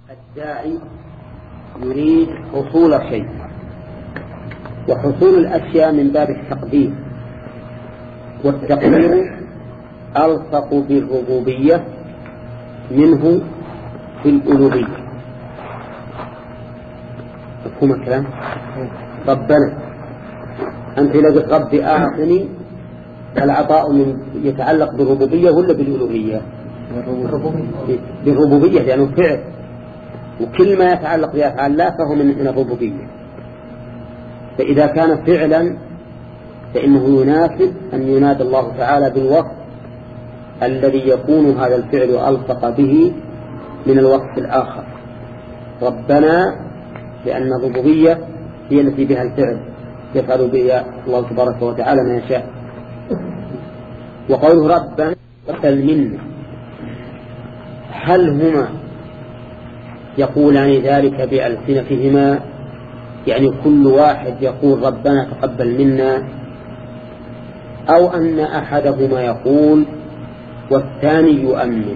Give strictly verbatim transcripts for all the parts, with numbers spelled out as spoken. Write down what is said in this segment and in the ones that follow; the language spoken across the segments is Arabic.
الداعي يريد حصول شيء، وحصول الأشياء من باب التقدير، والتقدير ألصق بالربوبية منه في الألوهية. مفهوم الكلام؟ ربنا أنت إذا قلت ربي أعطني، العطاء من يتعلق بالربوبية ولا بالألوهية؟ بالربوبية لأنه يعني فعل، وكل ما يتعلق بأفعال الله فهو من الربوبية. فإذا كان فعلا فإنه يناسب أن ينادى الله تعالى بالوصف الذي يكون هذا الفعل ألصق به من الوصف الآخر. ربنا، لأن الربوبية هي التي بها الفعل يفعل بها الله تبارك وتعالى ما يشاء. وقوله ربنا المنة، هل هما يقولان ذلك بألسنتهما، يعني كل واحد يقول ربنا تقبل منا، أو أن أحدهما يقول والثاني يؤمن؟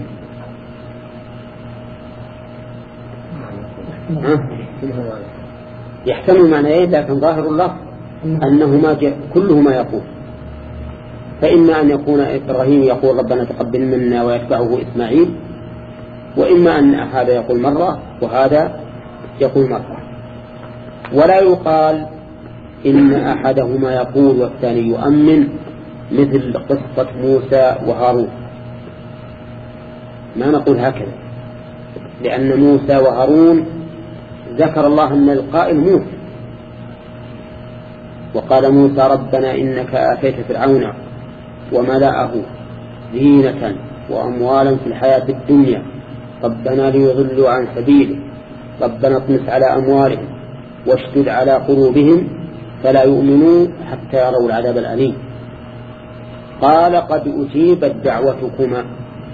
يحتمل معنيين، لكن ظاهر الله أنهما كلهما يقول. فإما أن يكون إبراهيم يقول ربنا تقبل منا ويتبعه إسماعيل، وإما أن هذا يقول مرة وهذا يقول مرة. ولا يقال إن أحدهما يقول والثاني يؤمن، مثل قصة موسى وهارون. ما نقول هكذا، لأن موسى وهارون ذكر الله أن القائل موسى، وقال موسى ربنا إنك آتيت فرعون وملأه زينة وأموالا في الحياة الدنيا ربنا ليضلوا عن سبيله ربنا اطمس على أموالهم واشدد على قلوبهم فلا يؤمنوا حتى يروا العذاب الأليم. قال قد أجيبت دعوتكما.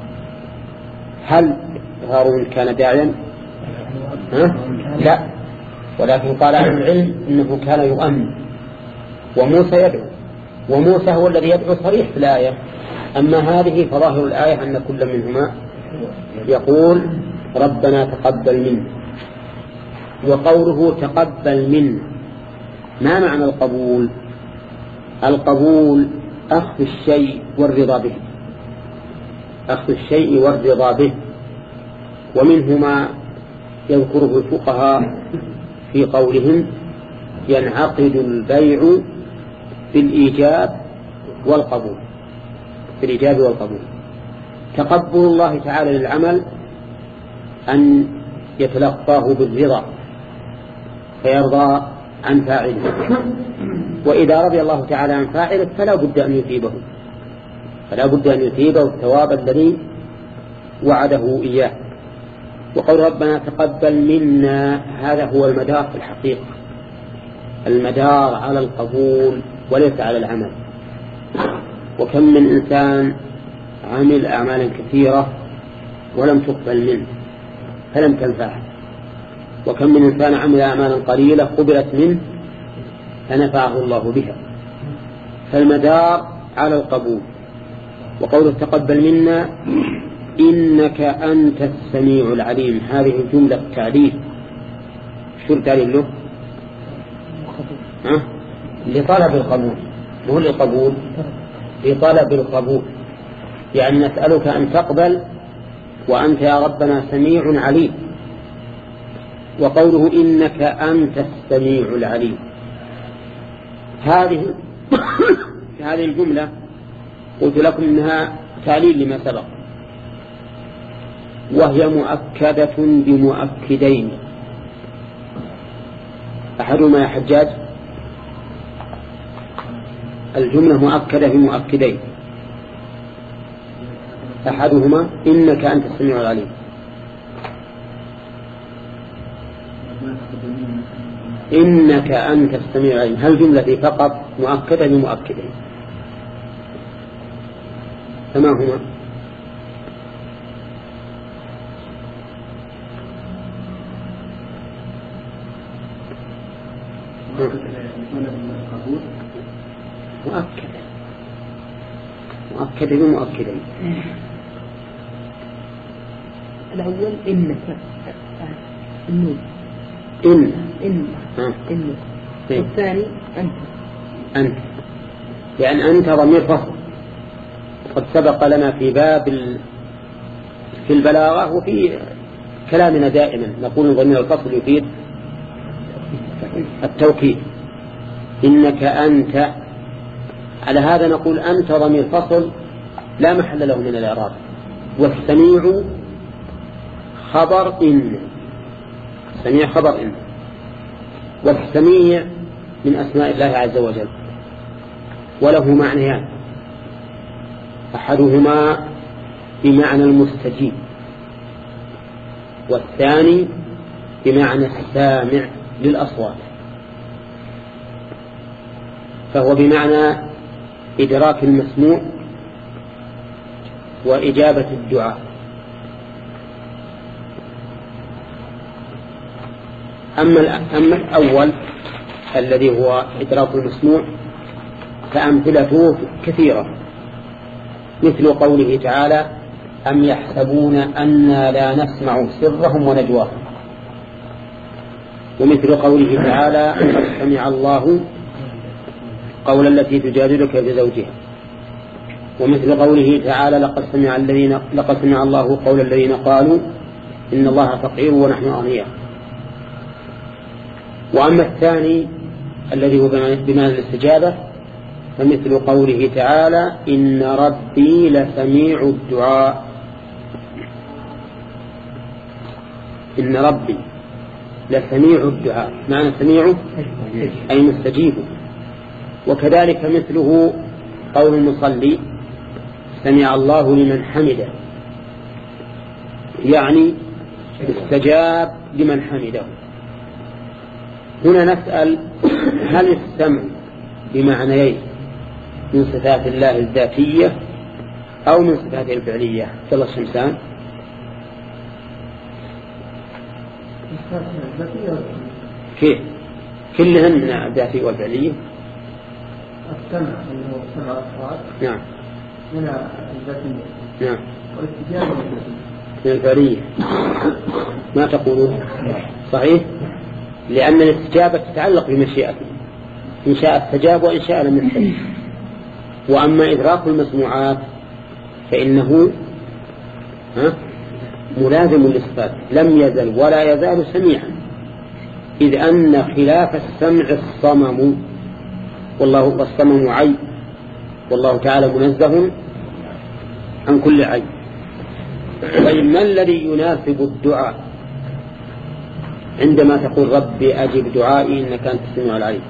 هل هارون كان داعيا؟ ها؟ لا، ولكن قال أهل العلم إنه كان يؤمن، وموسى يدعو، وموسى هو الذي يدعو صريح في الآية. أما هذه فظاهر الآية أن كل منهما يقول ربنا تقبل منا. وقوله تقبل منا، ما معنى القبول؟ القبول أخذ الشيء والرضا به، أخذ الشيء والرضا به. ومنهما يذكره الفقهاء في قولهم ينعقد البيع بالإيجاب والقبول، بالإيجاب والقبول. تقبل الله تعالى للعمل أن يتلقاه بالرضا فيرضى عن فاعله، وإذا رضي الله تعالى عن فاعله فلا بد أن يثيبه، فلا بد أن يثيبه الثواب الذي وعده إياه. وقول ربنا تقبل منا، هذا هو المدار في الحقيقة، المدار على القبول وليس على العمل. وكم من إنسان عمل أعمالا كثيرة ولم تقبل منه فلم تنفعه، وكم من إنسان عمل أعمالا قليلة قبلت منه فنفعه الله بها. فالمدار على القبول. وقوله تقبل منا إنك أنت السميع العليم، هذه الجملة تعليل. شو التعليل له؟ ها؟ لطلب القبول، مو للقبول، لطلب القبول. يعني نسألك أن تقبل وأنت يا ربنا سميع عليم. وقوله إنك أنت السميع العليم، هذه هذه الجملة قلت لكم إنها تعليل لما سبق، وهي مؤكدة بمؤكدين. أحدهما يا حجاج الجملة مؤكدة بمؤكدين، أحدهما إنك أنت السميع العليم، إنك أنت السميع العليم. هل جملة فقط مؤكدة بمؤكدين؟ فما هما؟ مؤكدة مؤكدة بمؤكدين. الأول إنك النون إن إن ها. إن والثاني أنت أنت لأن أنت ضمير فصل. قد سبق لنا في باب في البلاغة وفي كلامنا دائما نقول ضمير الفصل يفيد التوكيد. إنك أنت، على هذا نقول أنت ضمير فصل لا محل له من الإعراب. والسميع خبر إن، السميع خبر إن. والسميع من أسماء الله عز وجل وله معنيان، أحدهما بمعنى المستجيب والثاني بمعنى السامع للأصوات. فهو بمعنى إدراك المسموع وإجابة الدعاء. أما أما الأول الذي هو إدراك المسموع فأمثلته كثيرة، مثل قوله تعالى أم يحسبون أنا لا نسمع سرهم ونجواهم، ومثل قوله تعالى قد سمع الله قول التي تجادلك في زوجها، ومثل قوله تعالى لقد سمع الذين لقد سمع الله قول الذين قالوا إن الله فقير ونحن أغنياء. وأما الثاني الذي هو بمعنى الاستجابة فمثل قوله تعالى إن ربي لسميع الدعاء، إن ربي لسميع الدعاء، معنى سميع أي مستجيب. وكذلك مثله قول المصلي سمع الله لمن حمده، يعني استجاب لمن حمده. هنا نسأل هل السمع بمعنيين من صفات الله الذاتية أو من صفاته الفعلية؟ صلى الشمسان كيف كلهن من الذاتية والفعلية؟ السمع اللي هو سمع الأصوات نعم من الذاتية نعم والاستجابة من الفعلية. ما تقولون صحيح؟ لأن الاستجابة تتعلق بمشيئته، إن شاء استجاب وإن شاء لم يستجب. وأما إدراك المسموعات فإنه ها ملازم للصفات، لم يزل ولا يزال سميعا، إذ أن خلاف السمع الصمم، والله والصمم عين، والله تعالى منزه عن كل عين. طيب ما الذي يناسب الدعاء عندما تقول ربي أجب دعائي إنك أنت السميع العليم؟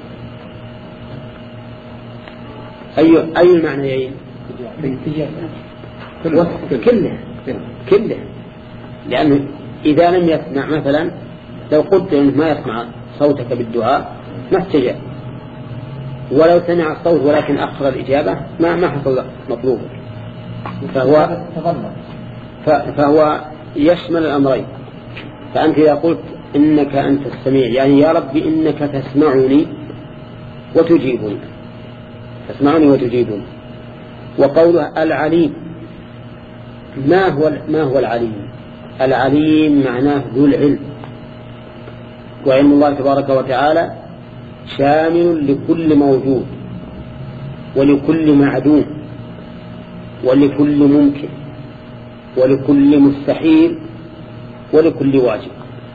أي أي المعنيين؟ كله كله، لأنه إذا لم يسمع مثلا لو قلت إنه ما يسمع صوتك بالدعاء ما استجاب، ولو سمع الصوت ولكن أخر الإجابة ما ما حصل مطلوبه. فهو فهو يشمل الأمرين. فأنت إذا قلت إنك أنت السميع يعني يا ربي إنك تسمعني وتجيبني، تسمعني وتجيبني. وقوله العليم، ما هو ما هو العليم؟ العليم معناه ذو العلم، وعلم الله تبارك وتعالى شامل لكل موجود ولكل معدوم ولكل ممكن ولكل مستحيل ولكل واجب،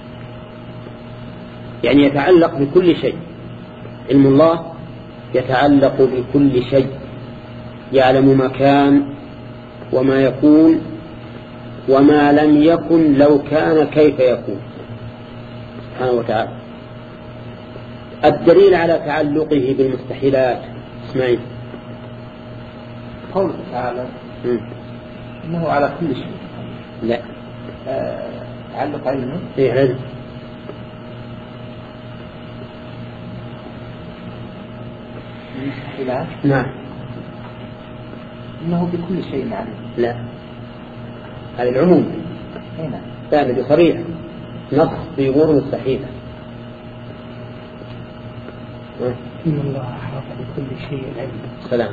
يعني يتعلق بكل شيء. علم الله يتعلق بكل شيء، يعلم ما كان وما يكون وما لم يكن لو كان كيف يكون سبحانه وتعالى. الدليل على تعلقه بالمستحيلات اسمعين قوله تعالى إنه على كل شيء. لا آه، تعلق علمه إيه علم المستحيلات. نعم إنه بكل شيء علم. لا هذا العموم هنا ثابت صريح، نص في أمور مستحيلة. إن الله أحاط بكل شيء علم. سلام.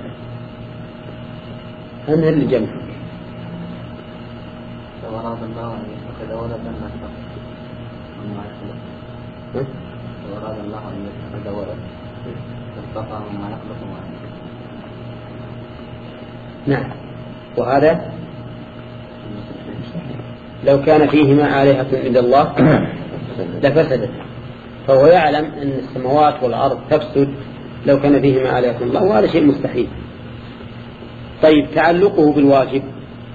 هم اللي جمع لو أراد الله أن يتخذ ولدا ما يخلق وأراد الله أن يتخذ ولد اصطفاهم ما يخلق ما يخلق. نعم. وهذا لو كان فيهما آلهة إلا الله لفسدت، فهو يعلم أن السماوات والأرض تفسد لو كان فيهما آلهة إلا الله، وهذا شيء مستحيل. طيب تعلقه بالواجب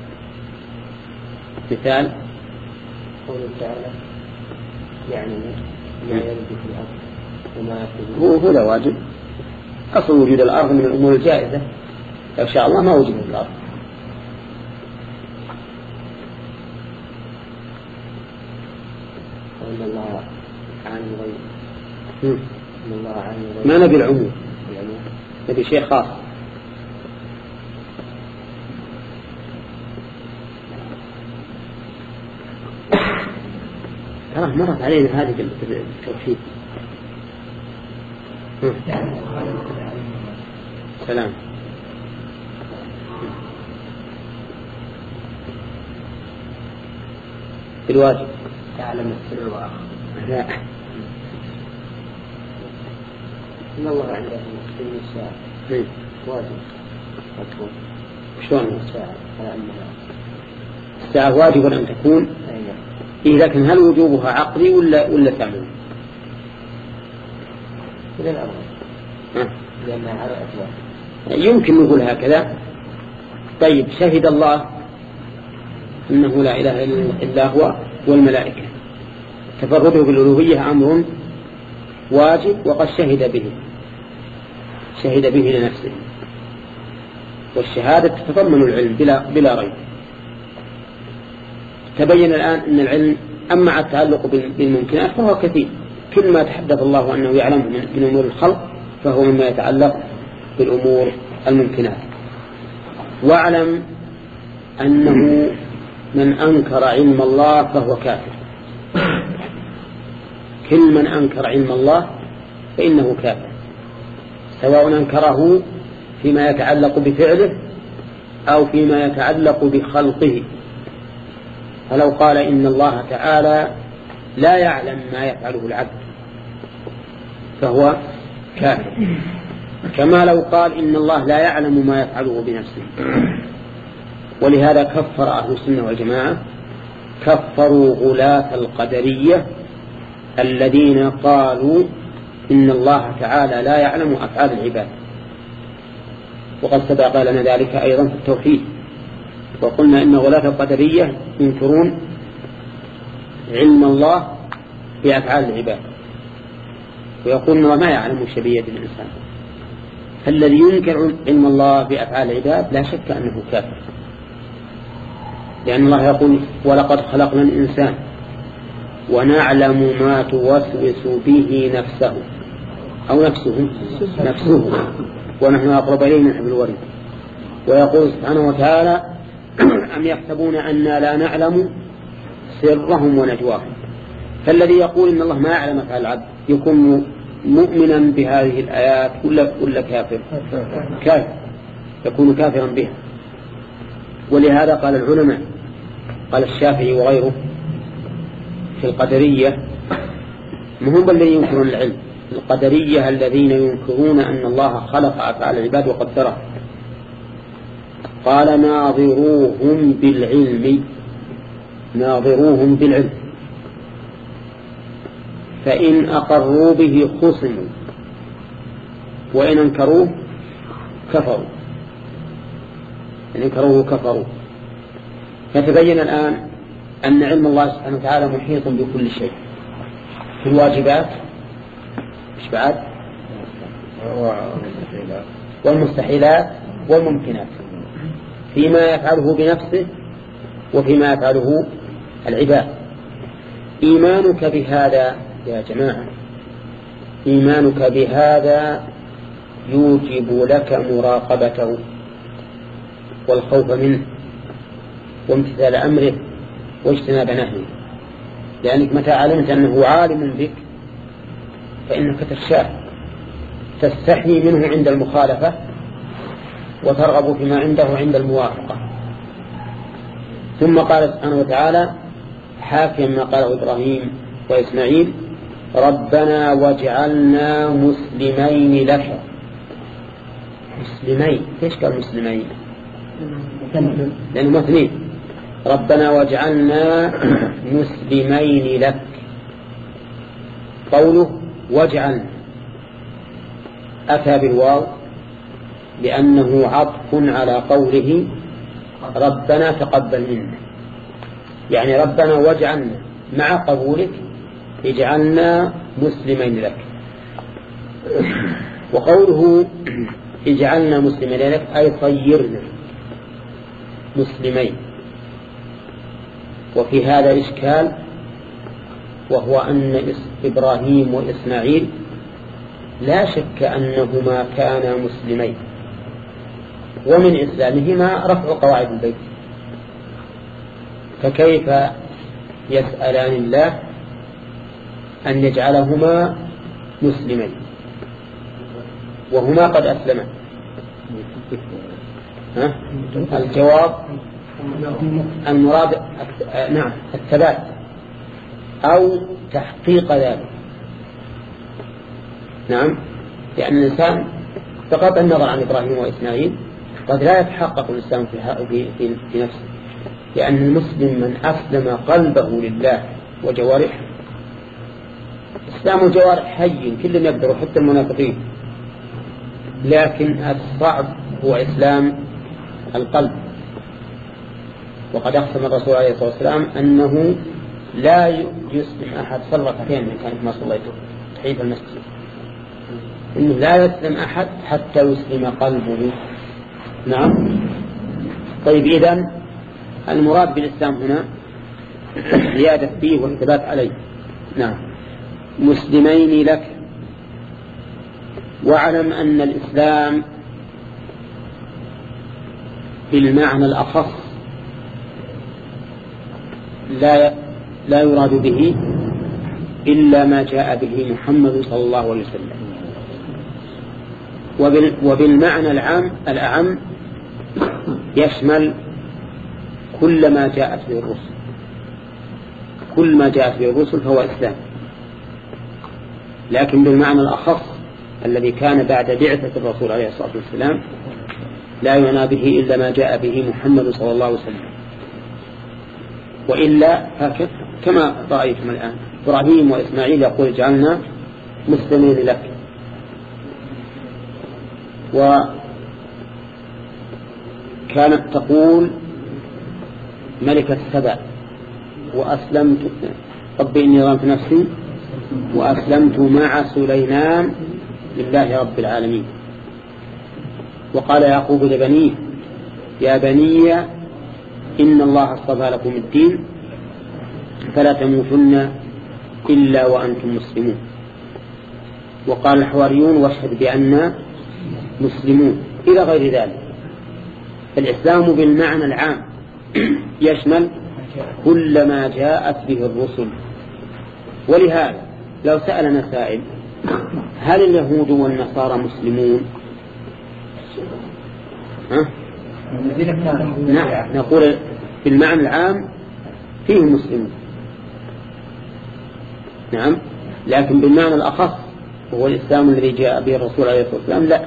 مثال قوله تعالى يعني ما يرد في الأرض وما هو هو لا واجب. أصل وجود الأرض من الأمور الجائزة، لو شاء الله ما وجد الأرض. وإن الله عالم الغيب. إن الله عالم الغيب. ما نبي العموم، نبي شيء خاص. ترى مرت علينا هذه التوحيد. سلام. الواجب تعلم السر وأخذ. لا. إن الله عنده في الساعة واجب. شلون الساعة على أنها الساعة واجب أن تكون؟ إيه، لكن هل وجوبها عقلي ولا ولا تعمل؟ إلى الأول. لأنها على أسباب. يمكن نقول هكذا. طيب شهد الله أنه لا إله إلا هو والملائكة، تفرده بالألوهية أمر واجب وقد شهد به، شهد به لنفسه، والشهادة تتضمن العلم بلا, بلا ريب. تبين الآن أن العلم أما التعلق بالممكنات فهو كثير، كل ما تحدث الله أنه يعلم من أمور الخلق فهو مما يتعلق بالأمور الممكنات. واعلم أنه من أنكر علم الله فهو كافر. كل من أنكر علم الله فإنه كافر، سواء أنكره فيما يتعلق بفعله أو فيما يتعلق بخلقه. فلو قال إن الله تعالى لا يعلم ما يفعله العبد فهو كافر، كما لو قال إن الله لا يعلم ما يفعله بنفسه. ولهذا كفر أهل السنة والجماعة، كفروا غلاة القدرية الذين قالوا إن الله تعالى لا يعلم أفعال العباد. وقد سبق لنا ذلك أيضا في التوحيد، وقلنا إن غلاة القدرية ينكرون علم الله بأفعال العباد، ويقولون الله ما يعلم شبية الإنسان. فالذي ينكر علم الله بأفعال العباد لا شك أنه كافر، لأن الله يقول ولقد خلقنا الإنسان ونعلم ما توسوس به نفسه أو نفسه نفسه ونحن أقرب إليه من حبل الوريد. ويقول سبحانه وتعالى أم يحسبون أننا لا نعلم سرهم ونجواهم. فالذي يقول إن الله ما يعلم أفعال العبد يكون مؤمنا بهذه الآيات ولا ولا كافر؟ كافر، يكون كافرا بها. ولهذا قال العلماء، قال الشافعي وغيره في القدرية، مهم الذين ينكرون العلم، القدرية الذين ينكرون أن الله خلق أفعال العباد وقدره. قال ناظروهم بالعلم، ناظروهم بالعلم، فإن أقروا به خصموا وإن أنكروه كفروا، إن أنكروه كفروا. فتبين الآن أن علم الله سبحانه وتعالى محيط بكل شيء، في الواجبات إيش بعد والمستحيلات والممكنات، فيما يفعله بنفسه وفيما يفعله العباد. إيمانك بهذا يا جماعة، إيمانك بهذا يوجب لك مراقبته والخوف منه وامتثال أمره واجتناب نهيه، لأنك متى علمت أنه عالم بك فإنك تخشاه، تستحي منه عند المخالفة وترغب فيما عنده عند الموافقة. ثم قال سبحانه وتعالى حاكيا ما قاله إبراهيم وإسماعيل ربنا واجعلنا مسلمين لك. مسلمين، ليش قال مسلمين؟ لأنه اثنين. ربنا واجعلنا مسلمين لك. قوله واجعلنا أتى بالواو لأنه عطف على قوله ربنا تقبل منا، يعني ربنا واجعلنا مع قبولك اجعلنا مسلمين لك. وقوله اجعلنا مسلمين لك أي صيرنا مسلمين. وفي هذا إشكال، وهو أن إبراهيم وإسماعيل لا شك أنهما كانا مسلمين، ومن إسلامهما رفع قواعد البيت، فكيف يسألان الله أن يجعلهما مسلمين وهما قد أسلما؟ ها؟ الجواب المراد نعم الثبات أو تحقيق ذلك. نعم، لأن الإنسان بغض النظر عن إبراهيم وإسماعيل قد لا يتحقق الإسلام في, في, في نفسه، لأن المسلم من أسلم قلبه لله وجوارحه. إسلام الجوارح حي كل يقدر حتى المنافقين، لكن الصعب هو إسلام القلب. وقد أقسم الرسول عليه الصلاة والسلام أنه لا يسلم أحد صلى ركعتين من كانت ما صليته تحية المسجد، إنه لا يسلم أحد حتى يسلم قلبه. نعم. طيب، إذن المراد بالإسلام هنا زيادة فيه والثبات عليه. نعم، مسلمين لك. واعلم أن الإسلام بالمعنى الأخص لا لا يراد به إلا ما جاء به محمد صلى الله عليه وسلم، وبالمعنى العام الأعم يشمل كل ما جاءت به الرسل. كل ما جاءت به الرسل فهو إسلام، لكن بالمعنى الأخص الذي كان بعد بعثة الرسول عليه الصلاة والسلام لا يعنى به إلا ما جاء به محمد صلى الله عليه وسلم. وإلا هكذا كما رأيتم الآن إبراهيم وإسماعيل يقول جعلنا مسلمين لك. وكانت تقول ملكة سبع وأسلمت ربي إني ظلمت نفسي وأسلمت مع سليمان لله رب العالمين. وقال يعقوب لبنيه يا بني إن الله اصطفى لكم الدين فلا تموتن إلا وأنتم مسلمون. وقال الحواريون واشهد بأننا مسلمون إلى غير ذلك. الإسلام بالمعنى العام يشمل كل ما جاءت به الرسل. ولهذا لو سألنا سائل هل اليهود والنصارى مسلمون؟ ها؟ نعم، نقول بالمعنى العام فيهم مسلمون، نعم، لكن بالمعنى الأخص وهو الإسلام الذي جاء به الرسول عليه الصلاة والسلام لا،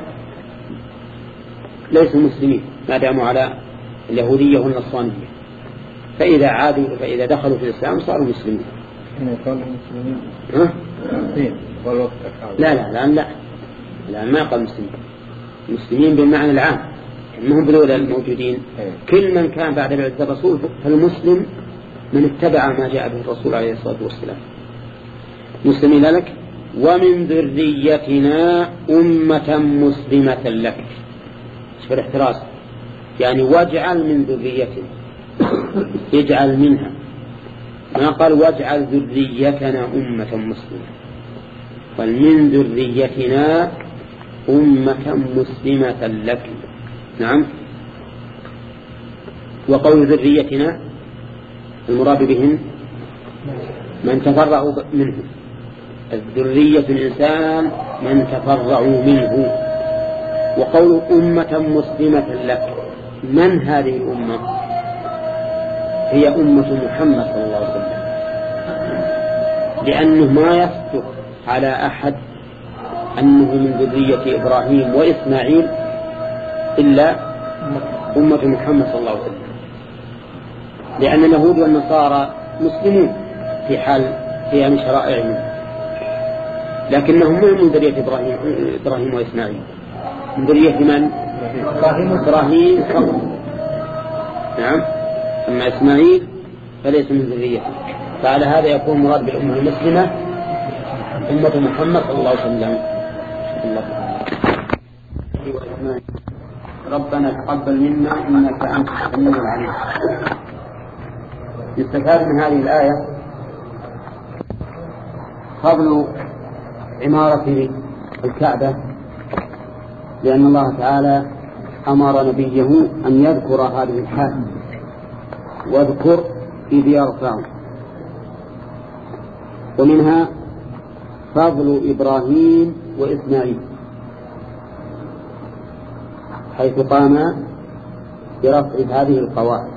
ليسوا مسلمين ما داموا على اليهودية والنصرانية، فإذا عادوا فإذا دخلوا في الإسلام صاروا مسلمين. ها؟ لا لا لا لا لا ما قال مسلمين. مسلمين بالمعنى العام، هم بالأولى الموجودين. كل من كان بعد بعثة الرسول فالمسلم من اتبع ما جاء به الرسول عليه الصلاة والسلام. مسلمين لك ومن ذريتنا أمة مسلمة لك. شوف الاحتراز، يعني واجعل من ذريتنا، اجعل منها، ما قال واجعل ذريتنا أمة مسلمة، قال من ذريتنا أمة مسلمة لك. نعم. وقول ذريتنا المراد بهم من تفرعوا منه، الذرية الإنسان من تفرعوا منه. وقول أمة مسلمة لك، من هذه الأمة؟ هي أمة محمد صلى الله عليه وسلم، لأنه ما يصدق على أحد أنه من ذرية إبراهيم وإسماعيل إلا أمة محمد صلى الله عليه وسلم، لأن اليهود والنصارى مسلمون في حال قيام شرائعهم، لكنهم من ذرية إبراهيم, إبراهيم وإسماعيل، من ذرية من؟ إبراهيم فقط. نعم. أما إسماعيل فليس من ذريته، فعلى هذا يكون مراد بالأمة المسلمة أمة محمد صلى الله عليه وسلم. ربنا تقبل منا إنك أنت السميع العليم. يستفاد من هذه الآية فضل عمارة الكعبة، لأن الله تعالى أمر نبيه أن يذكر هذه الحال، واذكر إذ يرفع. ومنها فضل إبراهيم وإسماعيل حيث قاما برفع هذه القواعد.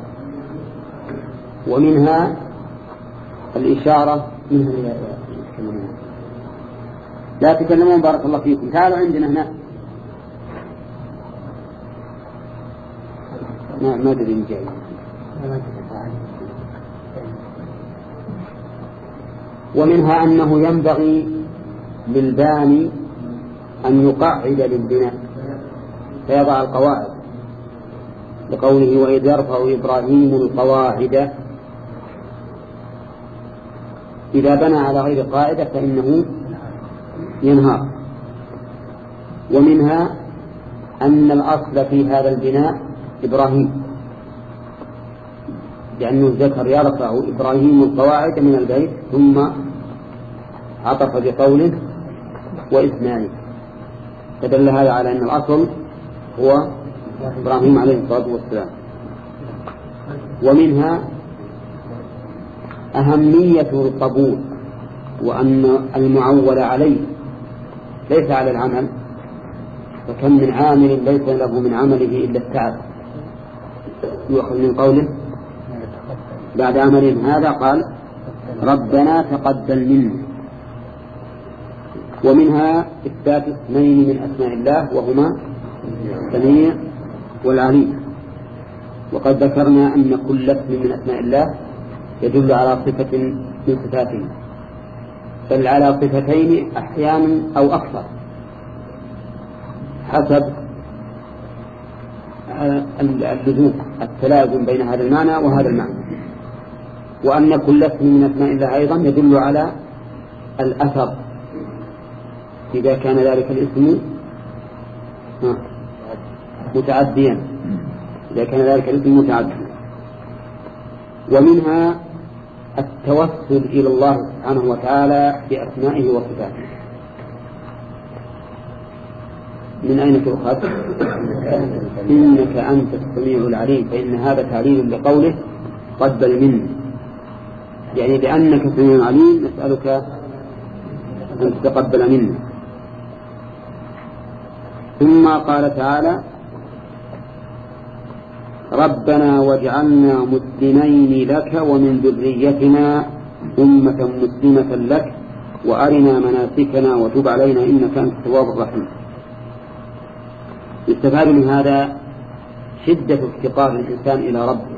ومنها الإشارة منها لا تكلمون بارك الله فيكم، تعالوا عندنا هنا. ما ما أدري من جاي. ومنها أنه ينبغي للباني أن يقعد للبناء فيضع القواعد، لقوله وإذ يرفع إبراهيم القواعد. إذا بنى على غير قاعدة فإنه ينهار. ومنها أن الأصل في هذا البناء إبراهيم، لأنه ذكر يرفع إبراهيم القواعد من البيت ثم عطف بقوله وإسماعيل، فدل هذا على أن الأصل هو إبراهيم عليه الصلاة والسلام. ومنها أهمية القبول، وأن المعول عليه ليس على العمل، فكم من عامل ليس له من عمله إلا التعب، يؤخذ من قوله بعد عمل هذا قال ربنا تقبل منا. ومنها إثبات اثنين من أسماء الله وهما السميع والعليم، وقد ذكرنا أن كل اسم من أسماء الله يدل على صفة من صفاته، بل على صفتين أحيانا أو أكثر حسب اللزوم التلازم بين هذا المعنى وهذا المعنى. وأن كل اسم من أسماء الله أيضا يدل على الأثر إذا كان ذلك الاسم متعديا، إذا كان ذلك الاسم متعديا. ومنها التوسل إلى الله سبحانه وتعالى بأسمائه وصفاته. من أين تؤخذ؟ إنك أنت السميع العليم، فإن هذا تعليل لقوله قبل مني، يعني لأنك سميع عليم نسألك أن تتقبل منا. ثم قال تعالى ربنا واجعلنا مسلمين لك ومن ذريتنا أمة مسلمة لك وأرنا مناسكنا وتب علينا إنك أنت التواب الرحيم. يستفاد من هذا شدة افتقار الإنسان إلى ربه،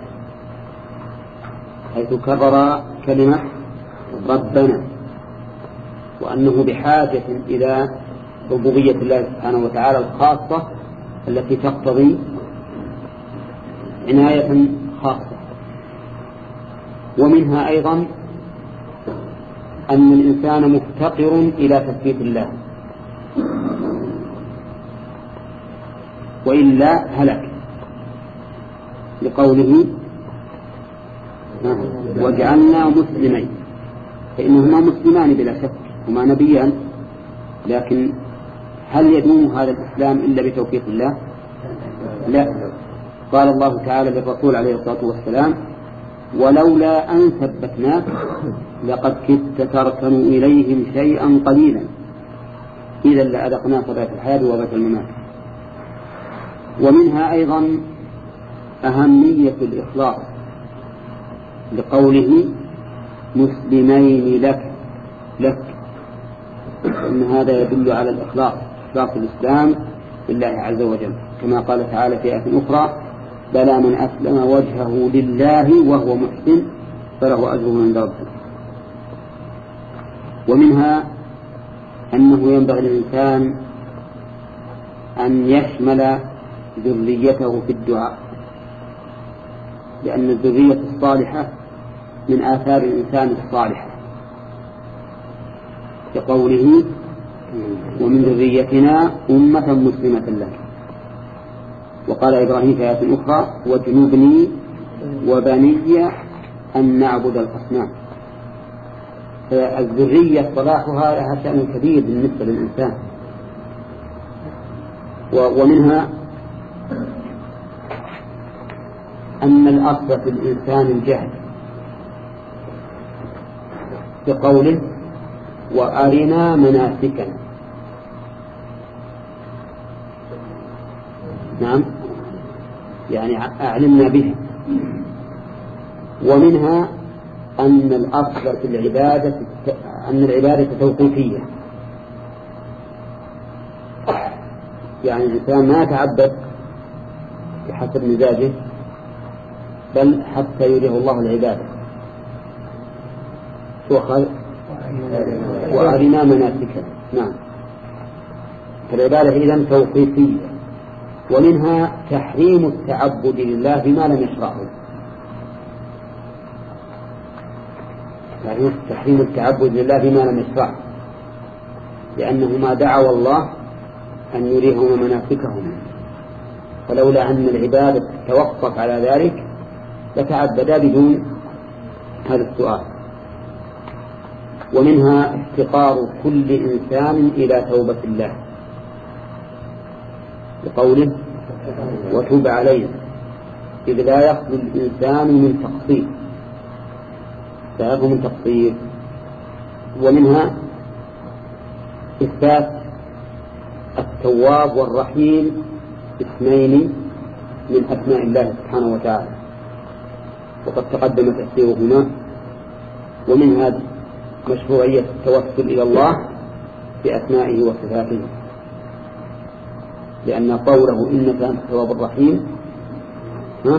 حيث كرر كلمة ربنا، وأنه بحاجة إلى ربوبية الله سبحانه وتعالى الخاصة التي تقتضي عناية خاصة. ومنها أيضا أن الإنسان مفتقر إلى تثبيت الله، وإلا هلك، لقوله وجعلنا مسلمين، فإنهما مسلمان بلا شك هما نبيان، لكن هل يدوم هذا الإسلام إلا بتوفيق الله؟ لا. قال الله تعالى للرسول عليه الصلاة والسلام ولولا أن ثبتناك لقد كدت تركن إليهم شيئا قليلا إذا لأذقناك ذات الحياة وبث الممات. ومنها أيضا أهمية الإخلاص لقوله مسلمين لك لك، فإن هذا يدل على الإخلاص، إخلاص الإسلام لله عز وجل، كما قال تعالى في آية أخرى: بلى من أسلم وجهه لله وهو محسن فله أجره عند ربه. ومنها أنه ينبغي للإنسان أن يشمل ذريته في الدعاء، لأن الذرية الصالحة من آثار الإنسان الصالحة، كقوله: ومن ذريتنا أمة مسلمة لك. وقال إبراهيم في آية أخرى: واجنبني وبني أن نعبد الأصنام. فالذرية صلاحها لها شأن كبير بالنسبة للإنسان. ومنها أن الأصل في الإنسان الجهل، بقوله: وأرنا مناسكنا. نعم، يعني أعلمنا بها. ومنها أن الأصل في العبادة أن العبادة توقيفية، يعني الإنسان ما يتعبد بحسب مزاجه، بل حتى يريه الله العبادة. شو قال؟ وأرنا مناسكنا. نعم، فالعبادة إذن توقيفية. ومنها تحريم التعبد لله بما لم يشرعه، تحريم التعبد لله بما لم يشرعه، لأنهما دعوا الله أن يريهم مناسكهم، فلولا أن العبادة توقف على ذلك لتعبدا بدون هذا السؤال. ومنها افتقار كل إنسان إلى توبة الله، بقوله: وتوب علينا، إذ لا يخلو الإنسان من تقصير، لا يخلو من تقصير. ومنها إثبات التواب والرحيم اسمين من أسماء الله سبحانه وتعالى، وقد تقدم تفسيرهما. ومنها مشروعية التوسل إلى الله بأسمائه وصفاته، لأن قوله: إنك أنت التواب الرحيم، ها؟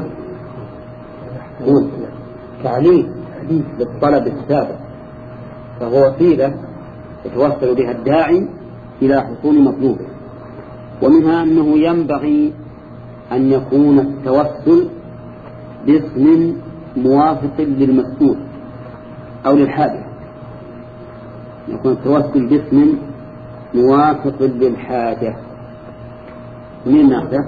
تعليل للطلب السابق، فهو وسيلة يتوسل بها الداعي إلى حصول مطلوبه. ومنها أنه ينبغي أن يكون التوسل باسم موافق للمسؤول أو للحادث، يكون التوسل باسم موافق للحاجة. من ناخذه؟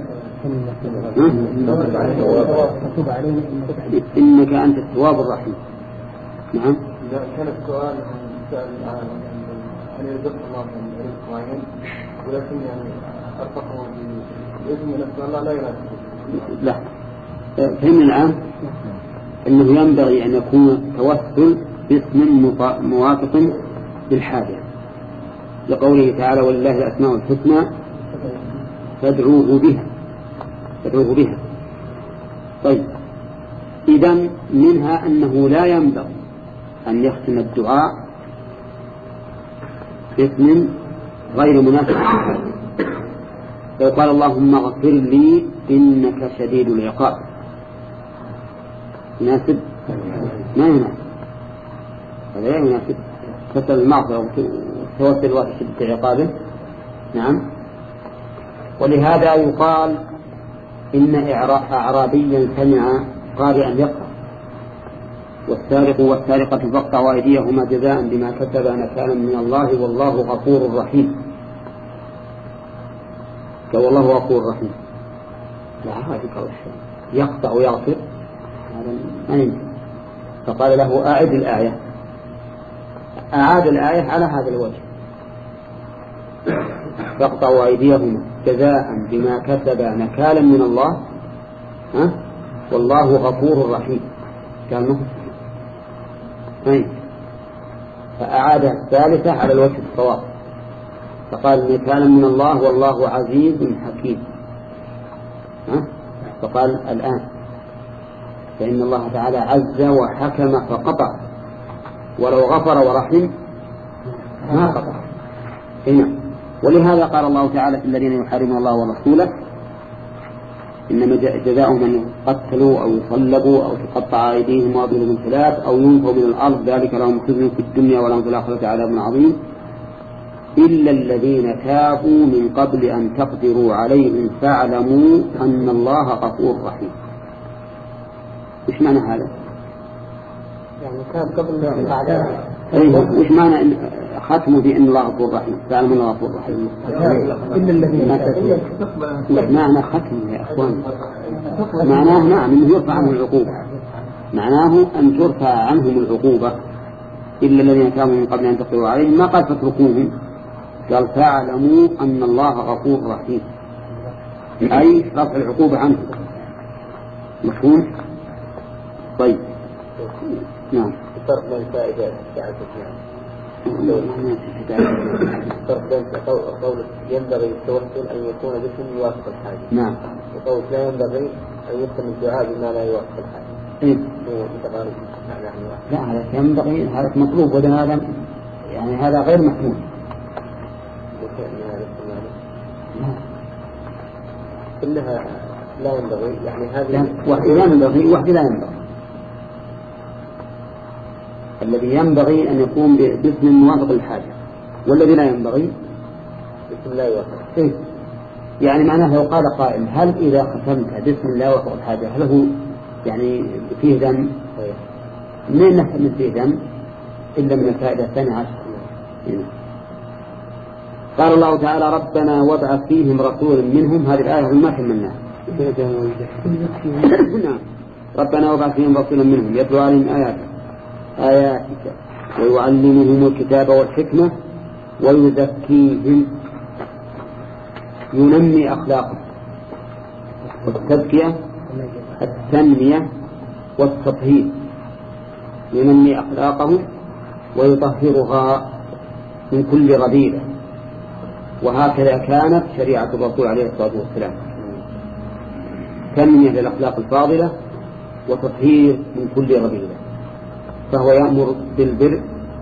إنك أنت التواب الرحيم. نعم. إذا كان السؤال عن أن يرزق الله من رزق معين، ولكن يعني أرفقه باسم نفسه الله لا يناسب. لا، فهمنا الآن أنه ينبغي أن يكون توسل باسم موافق للحاجة، لقوله تعالى: ولله الأسماء الحسنى فادعوه بها، فادعوه بها. طيب، إذن منها أنه لا ينبغي أن يختم الدعاء باسم غير مناسب للحاجة. لو قال: اللهم اغفر لي إنك شديد العقاب، يناسب؟ ما يناسب، هذا لا يناسب. تسأل المغفرة وتوسل الله شدة عقابه. نعم. ولهذا يقال إن أعرابيا سمع قارئا يقرأ: والسارق والسارقة فاقطعوا أيديهما جزاء بما كسبا نكالا من الله والله غفور رحيم. قال: والله غفور رحيم. لا، هذه قول يقطع ويغفر، هذا ما يمكن. فقال له: أعد الآية. أعاد الآية على هذا الوجه: فاقطعوا أيديهما جزاء بما كسبا نكالا من الله، ها؟ والله غفور رحيم. قال نصف. فأعاد الثالثة على الوجه الصواب، فقال: نكالا من الله والله عزيز حكيم. ها؟ فقال: الآن فإن الله تعالى عز وحكم فقطع، ولو غفر ورحم ما قطع. هنا ولهذا قال الله تعالى في الذين يحاربون الله ورسوله إنما جزاؤهم أن يقتلوا أو يصلبوا أو تقطع أيديهم وأرجلهم من خلاف أو ينفوا من الأرض ذلك لهم خزي في الدنيا ولهم في الآخرة عذاب عظيم إلا الذين تابوا من قبل أن تقدروا عليهم فاعلموا أن الله غفور رحيم. وش معنى هذا؟ يعني كان قبل بعد. أيه وش معنى إن ختموا بأن الله غفور رحيم فاعلموا الله غفور رحيم؟ إلا الذين وش معنى ختم يا أخوان؟ معناه نعم أنه يرفع عنهم العقوبة، معناه أن ترفع عنهم العقوبة إلا الذين تابوا من قبل أن تقدروا عليهم، ما قال فاتركوهم، قال فاعلموا أن الله غفور رحيم، أي رفع العقوبة عنهم. مفهوم؟ طيب نعم. فرق بين فائدة فرق بين قول ينبغي التوسل أن يكون باسم يوافق الحاجة. نعم. وقول لا ينبغي أن يكون الدعاء بما لا يوافق الحاجة. إيه. متقارب. لا هذا ينبغي، هذا مطلوب وده هذا يعني هذا غير محمود. كلها لا ينبغي يعني هذه واحد ينبغي واحد لا ينبغي. الذي ينبغي أن يكون باسم موافق الحاجة والذي لا ينبغي باسم لا يوافق. إيه؟ يعني معناه لو قال قائل هل إذا ختمت باسم لا يوافق الحاجة هل هو يعني فيه ذنب؟ من نفهم فيه ذنب إلا من الفائدة الثانية عشر. قال الله تعالى ربنا وابعث فيهم رسولا منهم، هذه الآية ما كملناها. نعم. ربنا وابعث فيهم رسولا منهم يتلو عليهم آياتك آياتك ويعلمهم الكتاب والحكمة ويزكيهم، ينمي أخلاقهم. والتزكية التنمية والتطهير، ينمي أخلاقهم ويطهرها من كل رذيلة، وهكذا كانت شريعة الرسول عليه الصلاة والسلام، تنمية للأخلاق الفاضلة وتطهير من كل رذيلة. فهو يأمر بالبر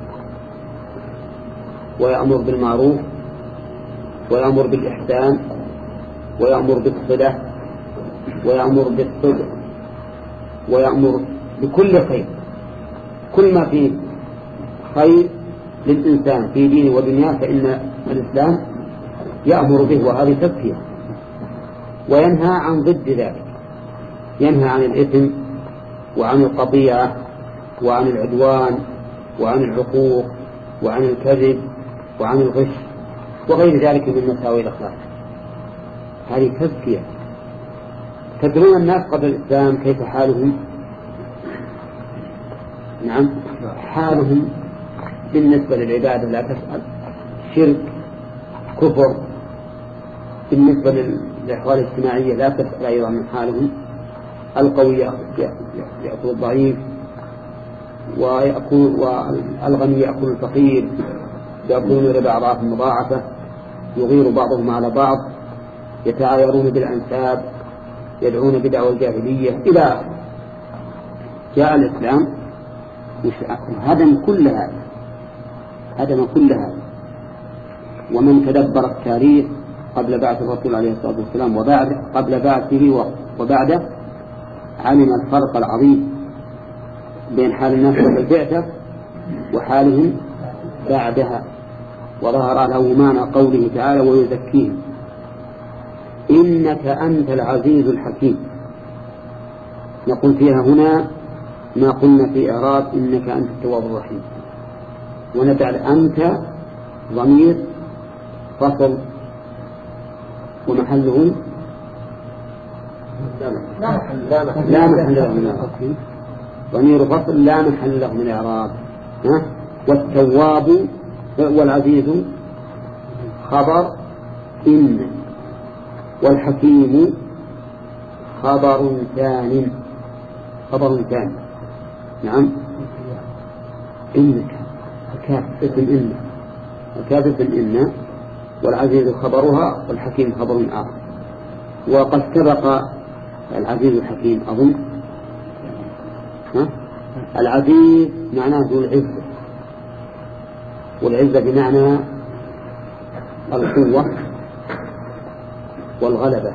ويأمر بالمعروف ويأمر بالإحسان ويأمر بالصلة ويأمر بالصدق ويأمر بكل خير، كل ما فيه خير للإنسان في دينه ودنياه فإن الإسلام يأمر به، وهذه تزكية. وينهى عن ضد ذلك، ينهى عن الإثم وعن القطيعة وعن العدوان وعن العقوق وعن الكذب وعن الغش وغير ذلك من مساوئ الأخلاق. هذه تزكية. تدرون الناس قبل الإسلام كيف حالهم؟ نعم، حالهم بالنسبة للعبادة لا تسأل، شرك، كفر. بالنسبة للأحوال الاجتماعية لا تسأل أيضا من حالهم. القوي يأكل الضعيف ويأكل، والغني يأكل الفقير، يأكلون ربا أضعاف مضاعفة، يغير بعضهم على بعض، يتعايرون بالأنساب، يدعون بدعوى الجاهلية إلى آخره. جاء الإسلام هدم كل هذا، هدم كل هذا. ومن تدبر التاريخ قبل بعث الرسول عليه الصلاة والسلام وبعد قبل بعثه وبعده علم الفرق العظيم بين حال الناس قبل البعثة وحالهم بعدها، وظهر له معنى قوله تعالى ويزكيهم إنك أنت العزيز الحكيم. نقول فيها هنا ما قلنا في إعراب إنك أنت التواب الرحيم، ونجعل أنت ضمير فصل ومحله لا محل له من الإعراب، ضمير فصل لا محل له من الإعراب. والتواب والعزيز خبر إن، والحكيم خبر ثان، خبر ثاني. نعم، إنك الكاف اسم إن، الكاف اسم إن، والعزيز خبرها، والحكيم خبر آخر. وقد سبق العزيز الحكيم أظن. ها؟ العزيز معناه ذو العزة، والعزة بمعنى القوة والغلبة.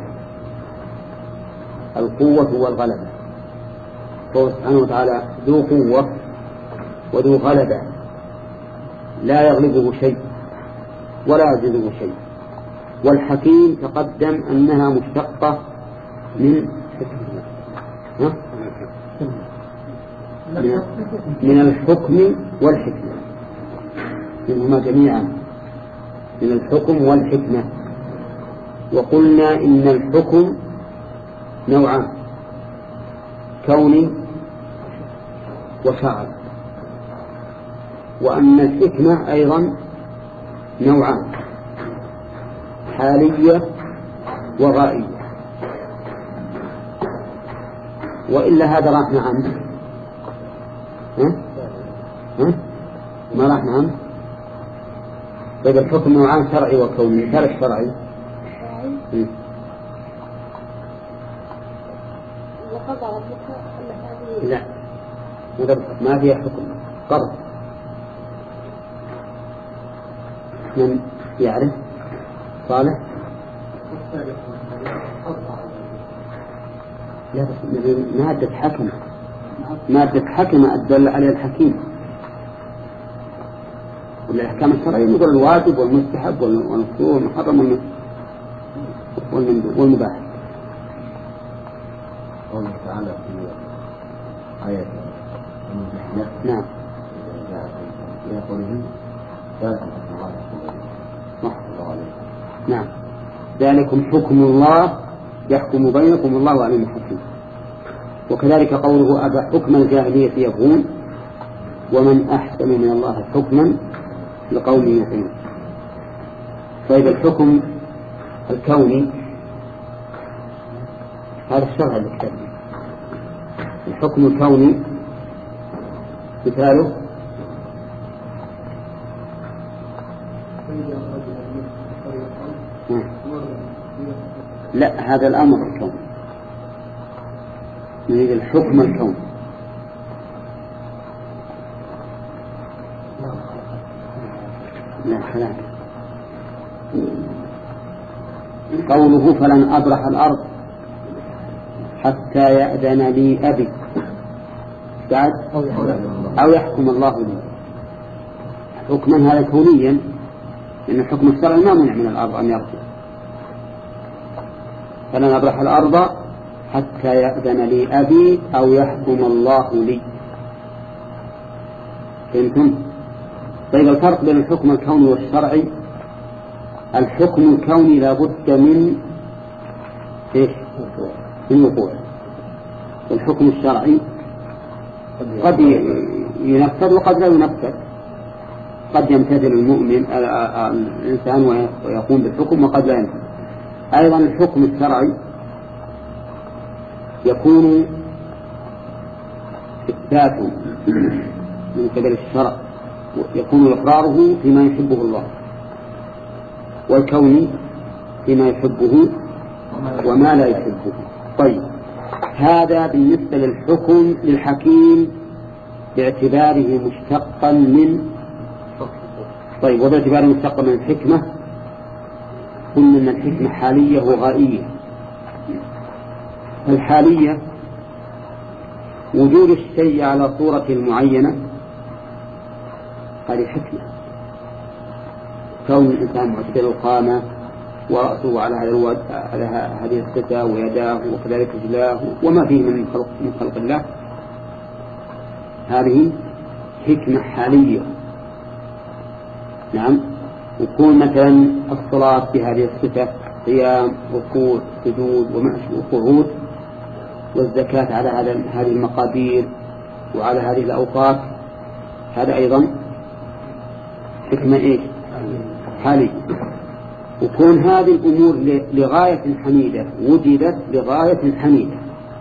القوة والغلبة، فهو سبحانه وتعالى ذو قوة وذو غلبة، لا يغلبه شيء ولا يعجزه شيء. والحكيم تقدم أنها مشتقة من ها؟ من الحكم والحكمة، منهما جميعا، من الحكم والحكمة. وقلنا إن الحكم نوعان، كوني وشرعي، وأن الحكمة أيضا نوعان، حالية وغائية. وإلا هذا راح نعم ها؟ ها؟ ما راح نعم. طيب الحكم نوعان، شرعي وكوني. ثالث شرعي لا ما فيها حكم قرض. من يعرف؟ صالح؟ لا بس مادة حكم، مادة حكم أدل عليها الحكيم. والأحكام الشرعية مثل الواجب والمستحب والمكروه والمحرم والمباح. قوله تعالى في آية المزحنة نعم في قوله ذلكم حكم الله يحكم نعم ذلكم حكم الله يحكم بينكم والله عليم حكيم. وكذلك قوله أبا حكم الجاهلية يبغون ومن أحسن من الله حكما لقوم يوقنون. طيب الحكم الكوني هذا الشرع الكتابي. الحكم الكوني مثاله لا، هذا الأمر الكوني، نريد الحكم الكوني. لا خلاص. قوله فلن أبرح الأرض حتى يأذن لي أبي بعد أو يحكم الله لي. حكما هذا كونيا، لأن الحكم الشرعي ما منع من الأرض أن يرجع. فلن أبرح الأرض حتى يأذن لي أبي أو يحكم الله لي. فهمتم؟ طيب الفرق بين الحكم الكوني والشرعي، الحكم الكوني لا بد من إيش؟ من وقوع. والحكم الشرعي قد ينفذ وقد لا ينفذ. قد يمتثل المؤمن الإنسان ويقوم بالحكم وقد لا ينفذ. أيضا الحكم الشرعي يكون إثبات من قبل الشرع، يكون إقراره فيما يحبه الله، والكون فيما يحبه وما لا يحبه. طيب هذا بالنسبة للحكم للحكيم باعتباره مشتقا من طيب وباعتباره مشتقا من الحكمة. قلنا أن الحكمة حالية وغائية. الحالية وجود الشيء على صورة معينة، هذه حكمة. كون الإنسان معتدل القامة ورأسه على هذا الوجه على هذه الصفة ويداه وكذلك رجلاه وما فيه من خلق من خلق الله، هذه حكمة حالية. نعم. ويكون مثلا الصلاة بهذه الصفة، قيام ركوع سجود وقعود، والزكاة على هذه المقادير وعلى هذه الأوقات، هذا أيضا حكمة إيش؟ حالية. وكون هذه الأمور لغاية حميدة وجدت لغاية حميدة،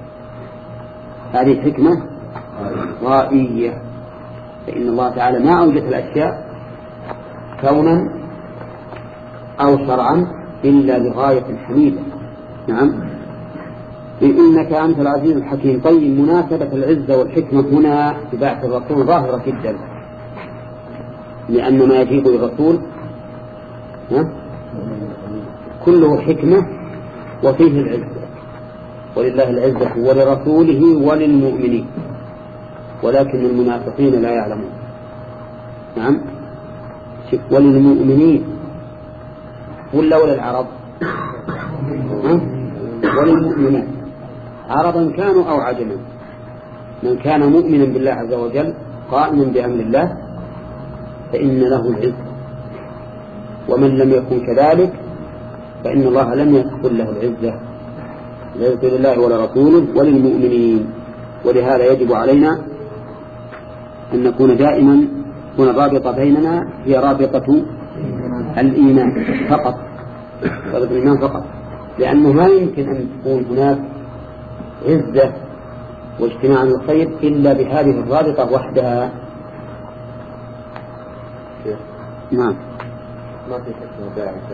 هذه حكمة غائية. فإن الله تعالى ما أوجد الأشياء كونا أو شرعا إلا لغاية حميدة. نعم. إنك أنت العزيز الحكيم. طيب مناسبة العزة والحكمة هنا في بعث الرسول ظاهرة جدا، لأن ما يجيب الرسول كله حكمة وفيه العزة، ولله العزة ولرسوله وللمؤمنين ولكن المنافقين لا يعلمون. نعم شوف وللمؤمنين ولا وللعرب وللمؤمنين عربا كانوا أو عجما. من كان مؤمنا بالله عز وجل قائما بأمر الله فإن له العزة، ومن لم يكن كذلك فإن الله لم يكن له العزة، العزة لله ولرسوله وللمؤمنين. ولهذا يجب علينا أن نكون دائما تكون الرابطة بيننا هي رابطة الإيمان فقط، رابطة الإيمان فقط، لأنه ما يمكن أن تكون هناك عزة واجتماع الخير إلا بهذه الرابطة وحدها. نعم ما في حكمة باعثة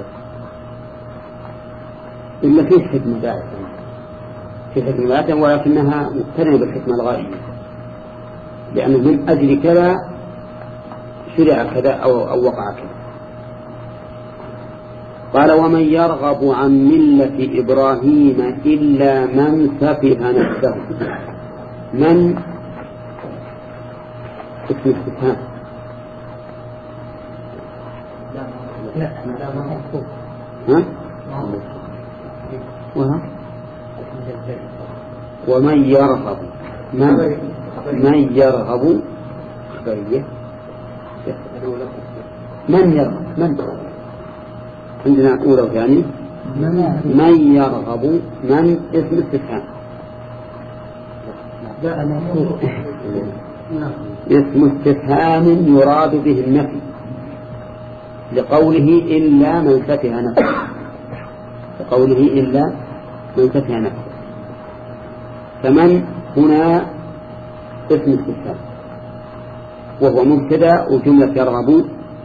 إلا فيه حكمة باعثة، في حكمة باعثة ولكنها مقترنة بالحكمة الغائية، لأنه من أجل كذا شرع كذا أو, أو وقع كذا. قال ومن يرغب عن ملة إبراهيم إلا من سفه نفسه. من اسم استفهام لا لا ما مفهوم. ها وها ومن يرغب من من يرغب خبرية من يرغب من عندنا أولى وثاني من يرغب من اسم استفهام اسم استفهام يراد به النفي لقوله إلا من سفه نفسه، لقوله إلا من سفه نفسه. فمن هنا اسم استفهام وهو مبتدأ وجملة يرغب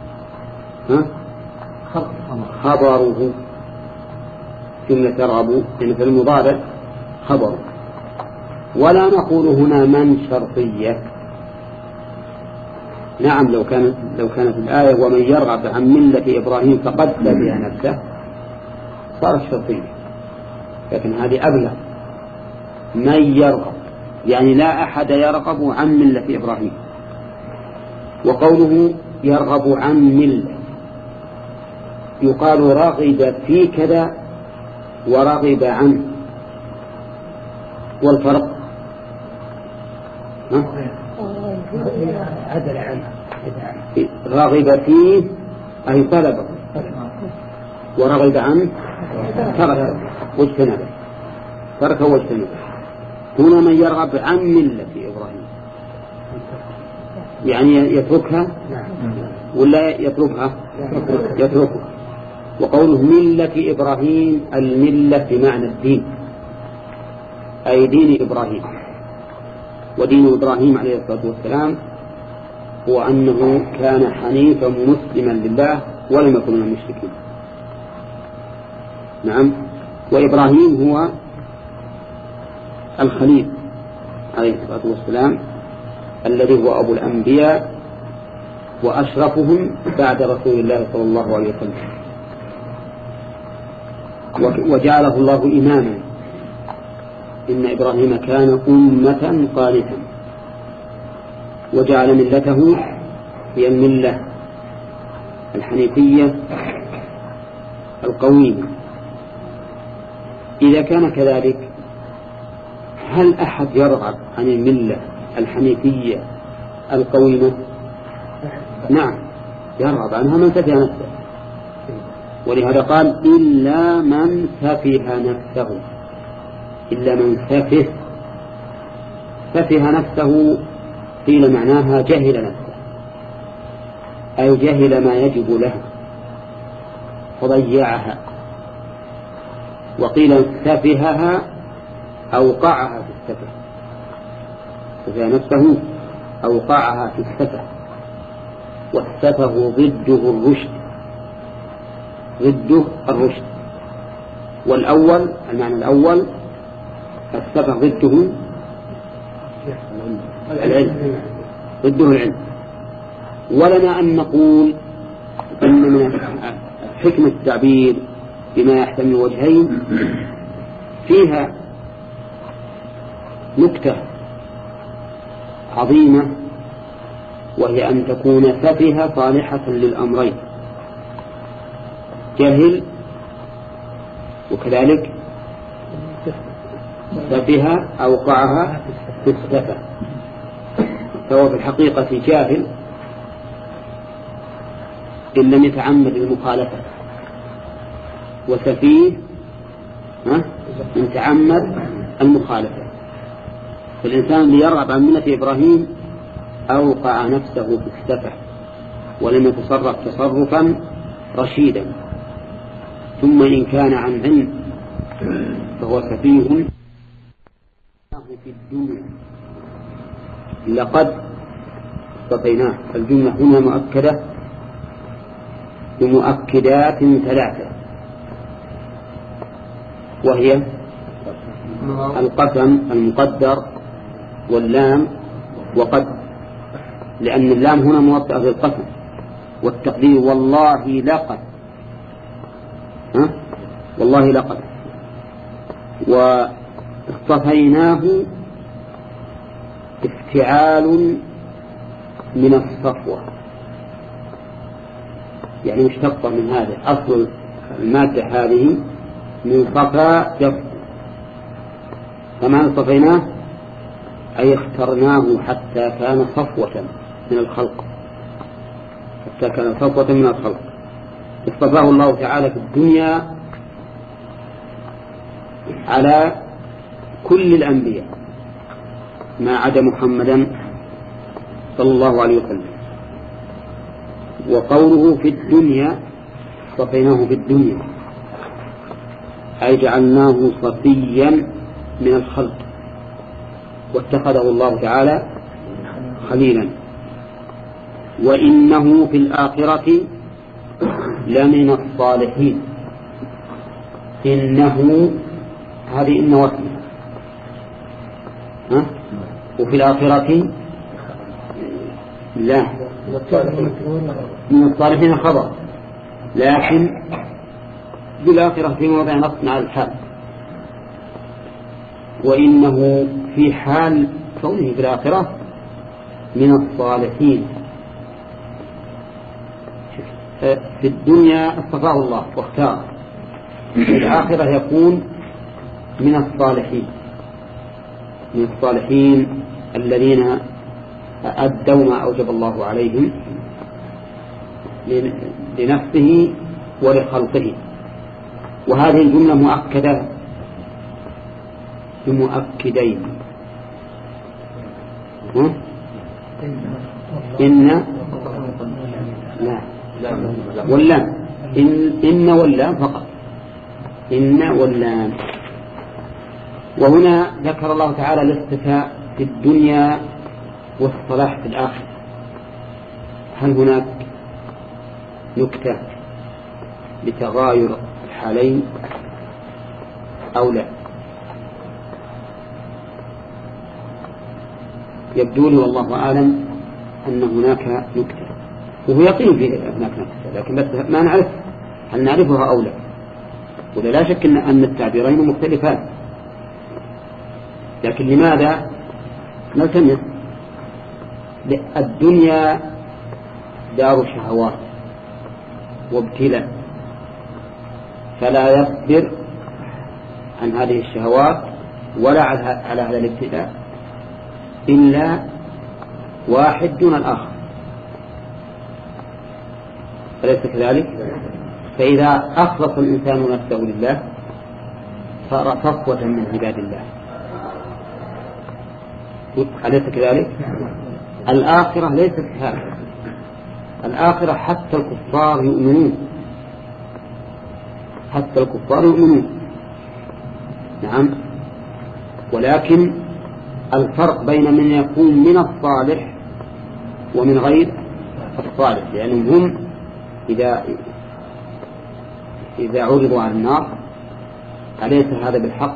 خبره، جملة يرغب يعني في المضارع خبره. ولا نقول هنا من شرطية. نعم لو كانت لو كانت الآية ومن يرغب عن ملة إبراهيم فقد سفه نفسه صارت شرطية، لكن هذه أبلغ. من يرغب يعني لا أحد يرغب عن ملة إبراهيم. وقوله يرغب عن ملة يقال رغب في كذا ورغب عنه، والفرق ها؟ عدل عنه رغب فيه أي طلبه، ورغب عنه ترك واجتنبه، ترك واجتنبه. هنا من يرغب عن ملة إبراهيم يعني يتركها ولا يتركها؟ يتركها. وقوله ملة إبراهيم الملة بمعنى الدين، أي دين إبراهيم. ودين إبراهيم عليه الصلاة والسلام هو أنه كان حنيفا مسلما لله ولم يكن من المشركين. نعم. وإبراهيم هو الخليل عليه الصلاة والسلام الذي هو أبو الأنبياء وأشرفهم بعد رسول الله صلى الله عليه وسلم، وجعله الله إماما. إن إبراهيم كان أمة قانتا، وجعل ملته هي الملة الحنيفية القويمة. إذا كان كذلك هل أحد يرغب عن الملة الحنيفية القويمة؟ نعم يرغب عنها من سفه نفسه، ولهذا قال إلا من سفه نفسه. إلا من سفه سفه نفسه قيل معناها جهل نفسه، أي جهل ما يجب له فضيعها. وقيل سفهها أوقعها في السفه، سفه نفسه أوقعها في السفه. والسفه ضده الرشد، ضده الرشد. والأول المعنى الأول السفه ضده العلم، ضده العلم. ولنا أن نقول إن من حكمة التعبير بما يحتمل وجهين فيها نكتة عظيمة، وهي أن تكون سفيهة صالحة للأمرين، جهل وكذلك سفيهة أوقعها في السفة، فهو في الحقيقة جاهل إن لم يتعمد المخالفة، وسفيه من تعمد المخالفة. فالإنسان ليرغب عن ملة إبراهيم أوقع نفسه في السفة ولم يتصرف تصرفا رشيدا. ثم إن كان عن علم فهو سفيه في الدنيا. لقد اصطفيناه، الجملة هنا مؤكدة بمؤكدات ثلاثة، وهي القسم المقدر واللام وقد، لأن اللام هنا موطئة للقسم، والتقدير والله لقد، ها؟ والله لقد. واصطفيناه افتعال من الصفوة، يعني مشتقة من هذا، أصل المادة هذه من صفا يصفو، فما اصطفيناه أي اخترناه حتى كان صفوة من الخلق، حتى كان صفوة من الخلق. اصطفاه الله تعالى في الدنيا على كل الأنبياء ما عدا محمدا صلى الله عليه وسلم. وقوله في الدنيا اصطفيناه في الدنيا أي جعلناه صفيا من الخلق، واتخذه الله تعالى خليلا. وإنه في الآخرة لمن الصالحين. إنه هذه إن واسمة، ها؟ وفي الآخرة لا، من الصالحين خبر، لكن بالآخرة في موضع نص على الحال. وإنه في حال كونه في الآخرة من الصالحين. في الدنيا اصطفاه الله واختاره، في الآخرة يكون من الصالحين، من الصالحين الذين أدوا ما أوجب الله عليهم لنفسه ولخلقه. وهذه الجملة مؤكدة بمؤكدين، إن لا واللام، إن, إن واللام فقط، إن واللام. وهنا ذكر الله تعالى الاصطفاء في الدنيا والصلاح في الآخرة. هل هناك نكتة لتغاير الحالين أو لا؟ يبدو لي والله أعلم أن هناك نكتة، وهو يقين في هناك نكتة، لكن بس ما نعرف هل نعرفها أو لا. ولا لا شك أن التعبيرين مختلفان، لكن لماذا نلتمس؟ الدنيا دار شهوات وابتلاء، فلا يصبر عن هذه الشهوات ولا على هذا الابتلاء إلا واحد دون الآخر، أليس كذلك؟ فإذا أخلص الإنسان نفسه لله صار صفوة من عباد الله، أليس كذلك؟ الآخرة ليست هكذا، الآخرة حتى الكفار يؤمنون، حتى الكفار يؤمنون، نعم. ولكن الفرق بين من يكون من الصالح ومن غير الصالح، لأنهم هم إذا إذا عرضوا على النار أليس هذا بالحق؟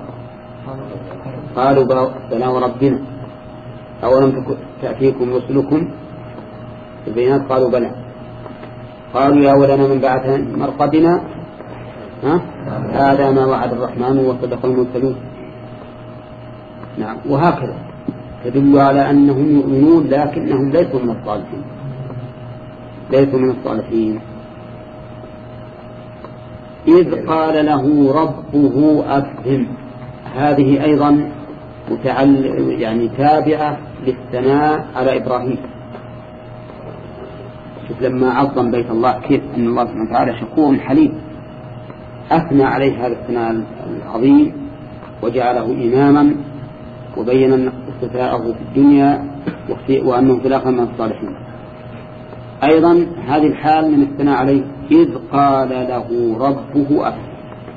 قالوا بلى وربنا، أولم تأتيكم رسلكم البينات قالوا بلى. قالوا يا ولنا من بعث مرقدنا ها؟ هذا ما وعد الرحمن وصدق المرسلون. نعم. وهكذا تدل على أنهم يؤمنون لكنهم ليسوا من الصالحين، ليسوا من الصالحين. إذ قال له ربه أسلم، هذه أيضا متعلق يعني تابعة للثناء على إبراهيم. شوف لما عظم بيت الله كيف أن الله سبحانه وتعالى شكور حليم، أثنى عليه هذا الثناء العظيم وجعله إماما وبين استثاءه في الدنيا وأنه في الآخرة من الصالحين. أيضا هذه الحال من الثناء عليه، إذ قال له ربه أسلم،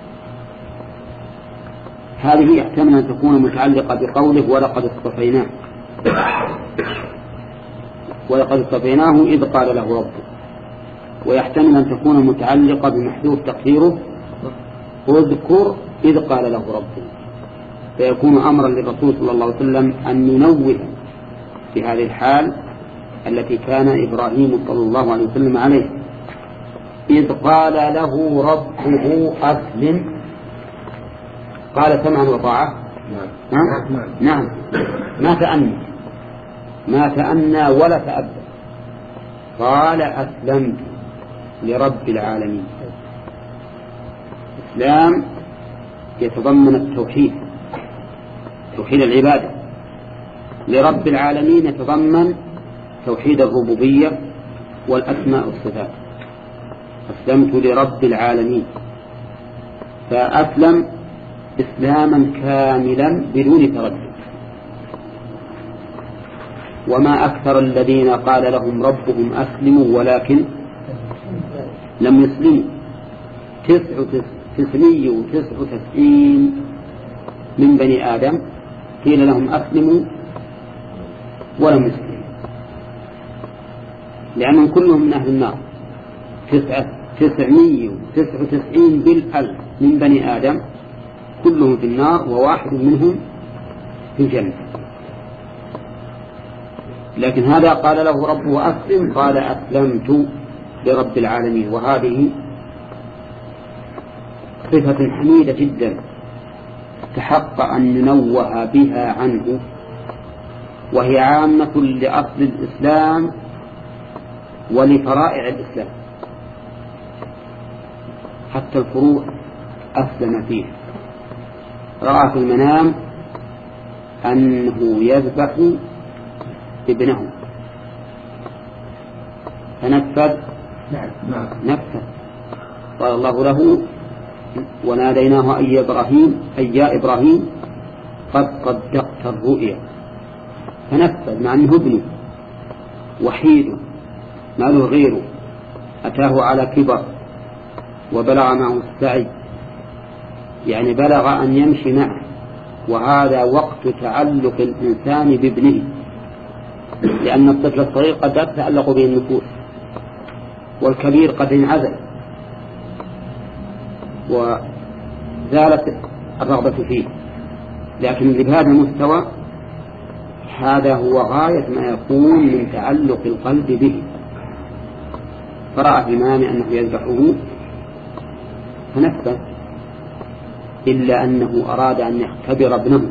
هذه يحتمل أن تكون متعلقة بقوله ولقد اصطفيناه، ولقد اصطفيناه إذ قال له ربه، ويحتمل أن تكون متعلقة بمحذوف تقديره اذكر إذ قال له ربه، فيكون أمرا للرسول صلى الله عليه وسلم أن ينوه في هذه الحال التي كان إبراهيم صلى الله عليه وسلم عليه. إذ قال له ربه أسلم، قال سمعا وطاعة. نعم. نعم. نعم. ما تأنى ما تأنى ولا تأبى، قال أسلمت لرب العالمين. الإسلام يتضمن التوحيد، توحيد العبادة، لرب العالمين يتضمن توحيد الربوبية والأسماء والصفات. أسلمت لرب العالمين، فأسلم إسلاما كاملا بدون تردد. وما أكثر الذين قال لهم ربهم أسلموا ولكن لم يسلموا، تسعمائة وتسعة وتسعين من بني آدم قيل لهم أسلموا ولم يسلموا، لأنهم كلهم من أهل النار. تسعمائة وتسعة وتسعين بالألف من بني آدم كلهم في النار وواحد منهم في الجنة، لكن هذا قال له ربه أسلم، قال أسلمت لرب العالمين. وهذه صفة حميدة جدا تحق أن ننوه بها عنه، وهي عامة لأصل الإسلام ولفرائع الإسلام، حتى الفروع أسلم فيه. رأى في المنام أنه يذبح ابنه فنفذ نفذ، قال الله له وناديناه أي إبراهيم أي يا إبراهيم قد صدقت الرؤيا، فنفذ مع أنه ابنه وحيد ما له غيره، أتاه على كبر وبلغ معه السعي، يعني بلغ أن يمشي معه، وهذا وقت تعلق الإنسان بابنه، لأن الطفل الصغير قد تتعلق به النفوس والكبير قد انعزل وزالت الرغبة فيه، لكن بهذا المستوى هذا هو غاية ما يكون من تعلق القلب به. فرأى في المنام أنه يذبحه فنفذ، إلا أنه أراد أن يختبر ابنه،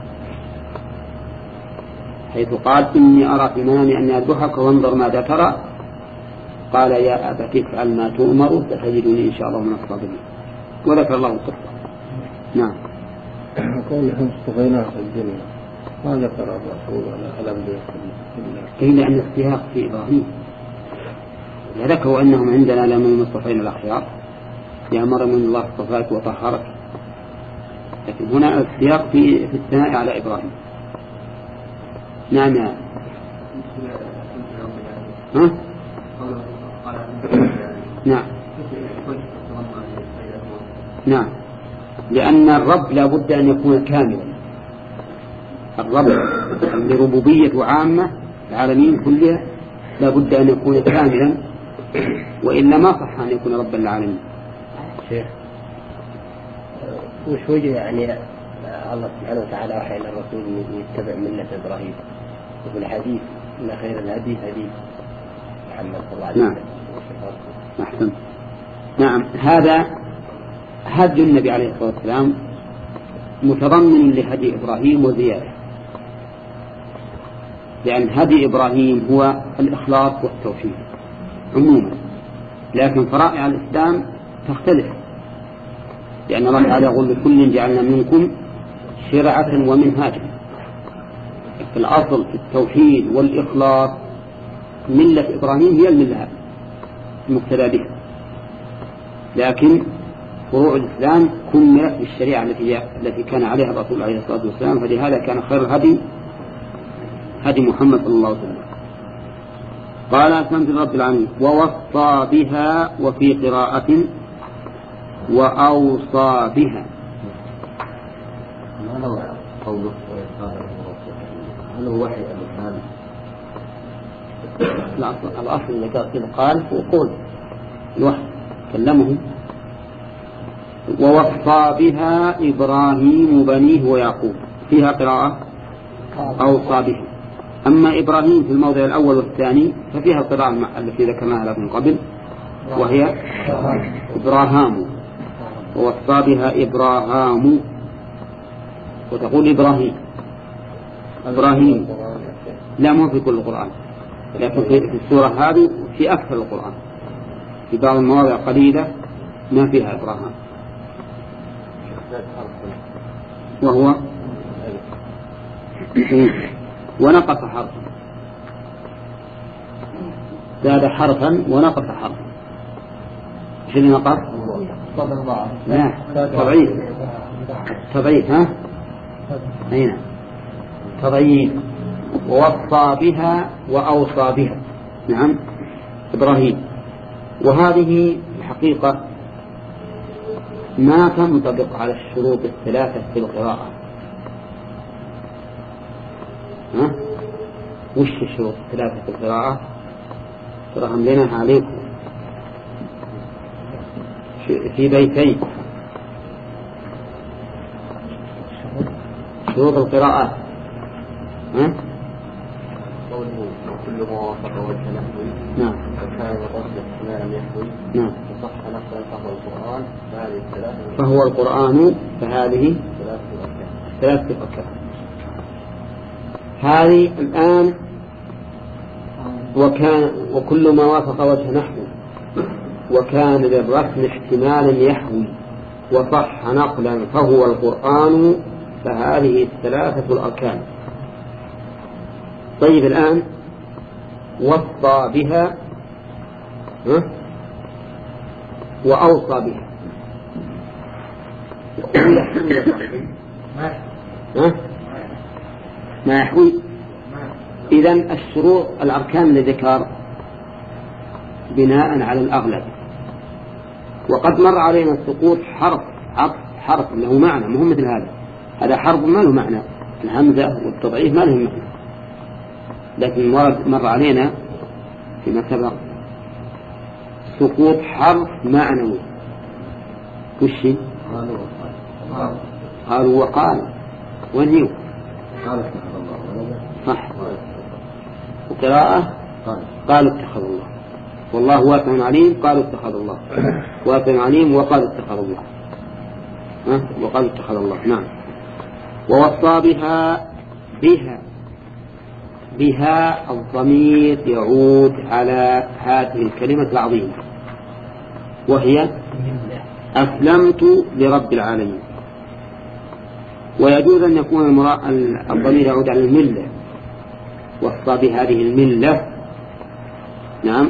حيث قال إني أرى في منامي أن يذبحك وانظر ماذا ترى، قال يا أبت افعل ما تؤمر ستجدني إن شاء الله من الصابرين، وذكر الله القصة. نعم. قوله اصطفيناه في الدنيا ما ذكر الرسول ولا ألم قيل أن السياق في إبراهيم، ذكروا أنهم عندنا لمن المصطفين الأخيار يا مريم من الله اصطفاك وطهرك، لكن هنا السياق في في الثناء على إبراهيم. نعم. ها؟ نعم. نعم، لأن الرب لا بد أن يكون كاملا، الرب لربوبية عامة العالمين كلها لا بد أن يكون كاملا، وإلا ما صح أن يكون ربا للعالمين. شيخ وش وجه يعني الله سبحانه وتعالى وحي إلى الرسول يتبع ملة إبراهيم، وفي الحديث إن خير الهدي هدي محمد صلى الله عليه وسلم. نعم أحسن. نعم هذا هدي النبي عليه الصلاة والسلام متضمن لهدي إبراهيم وزيادة، لأن هدي إبراهيم هو الإخلاص والتوحيد عموما، لكن فرائع الإسلام تختلف، لأن الله تعالى يقول لكل جعلنا منكم شرعة ومنهاجا. في الأصل في التوحيد والإخلاص ملة إبراهيم هي الملة المقتدى بها، لكن فروع الإسلام كملت بالشريعة التي التي كان عليها الرسول عليه الصلاة والسلام، فلهذا كان خير الهدي هدي محمد صلى الله عليه وسلم. قال أسلمت لرب العالمين ووصى بها، وفي قراءة وأوصى بها. هل هو قوله هل هو وحي الإسلام؟ الأصل اللي قال قال هو قول الوحي كلمه. ووصى بها إبراهيم بنيه ويعقوب، فيها قراءة أوصى بها. أما إبراهيم في الموضع الأول والثاني ففيها القراءة التي ذكرناها من قبل وهي إبراهام، ووصى بها إبراهام، وتقول إبراهيم إبراهيم لا مو في كل القرآن، لكن في السورة هذه في أكثر القرآن، في بعض المواضع قليلة ما فيها إبراهام، وهو ونقص حرفا، زاد حرفا ونقص حرفا. ايش اللي نقص؟ لا تضعيف، تضعيف ها هنا تضعيف. ووصى بها وأوصى بها، نعم إبراهيم. وهذه الحقيقة ما تنطبق على الشروط الثلاثة في القراءة. ها؟ وش الشروط الثلاثة في القراءة؟ تراهم لنا عليكم في بيتين. شروط القراءات ها؟ قوله كل ما وافق وجه نحوي، نعم، وكان الرد احتمالا يحوي، نعم، وصح نقلا فهو القرآن، فهذه الثلاثة فهو القرآن، فهذه ثلاثة أركان. ثلاثة أركان. هذه الآن وكان وكل ما وافق وجه نحوي، وكان للرسم احتمالا يحوي، وصح نقلا فهو القرآن، فهذه الثلاثة الأركان. طيب الآن وصى بها وأوصى بها، ما يحوي. إذن الشروط الأركان للذكر بناء على الأغلب، وقد مر علينا السقوط حرف عطف حرف له معنى، مهم مثل هذا، هذا حرف ما له معنى، الهمزة والتضعيف ما له معنى، لكن مر علينا فيما سبق سقوط حرف معنوي. وش قالوا وقال ونيو صح، وقراءة قالوا اتخذ الله، والله واسع عليم قالوا اتخذ الله، واسع عليم وقالوا اتخذ الله، ها وقالوا اتخذ الله. نعم. ووصى بها بها بها الضمير يعود على هذه الكلمة العظيمة وهي أسلمت لرب العالمين. ويجوز أن يكون الضمير يعود على الملة، وصى بهذه الملة، نعم،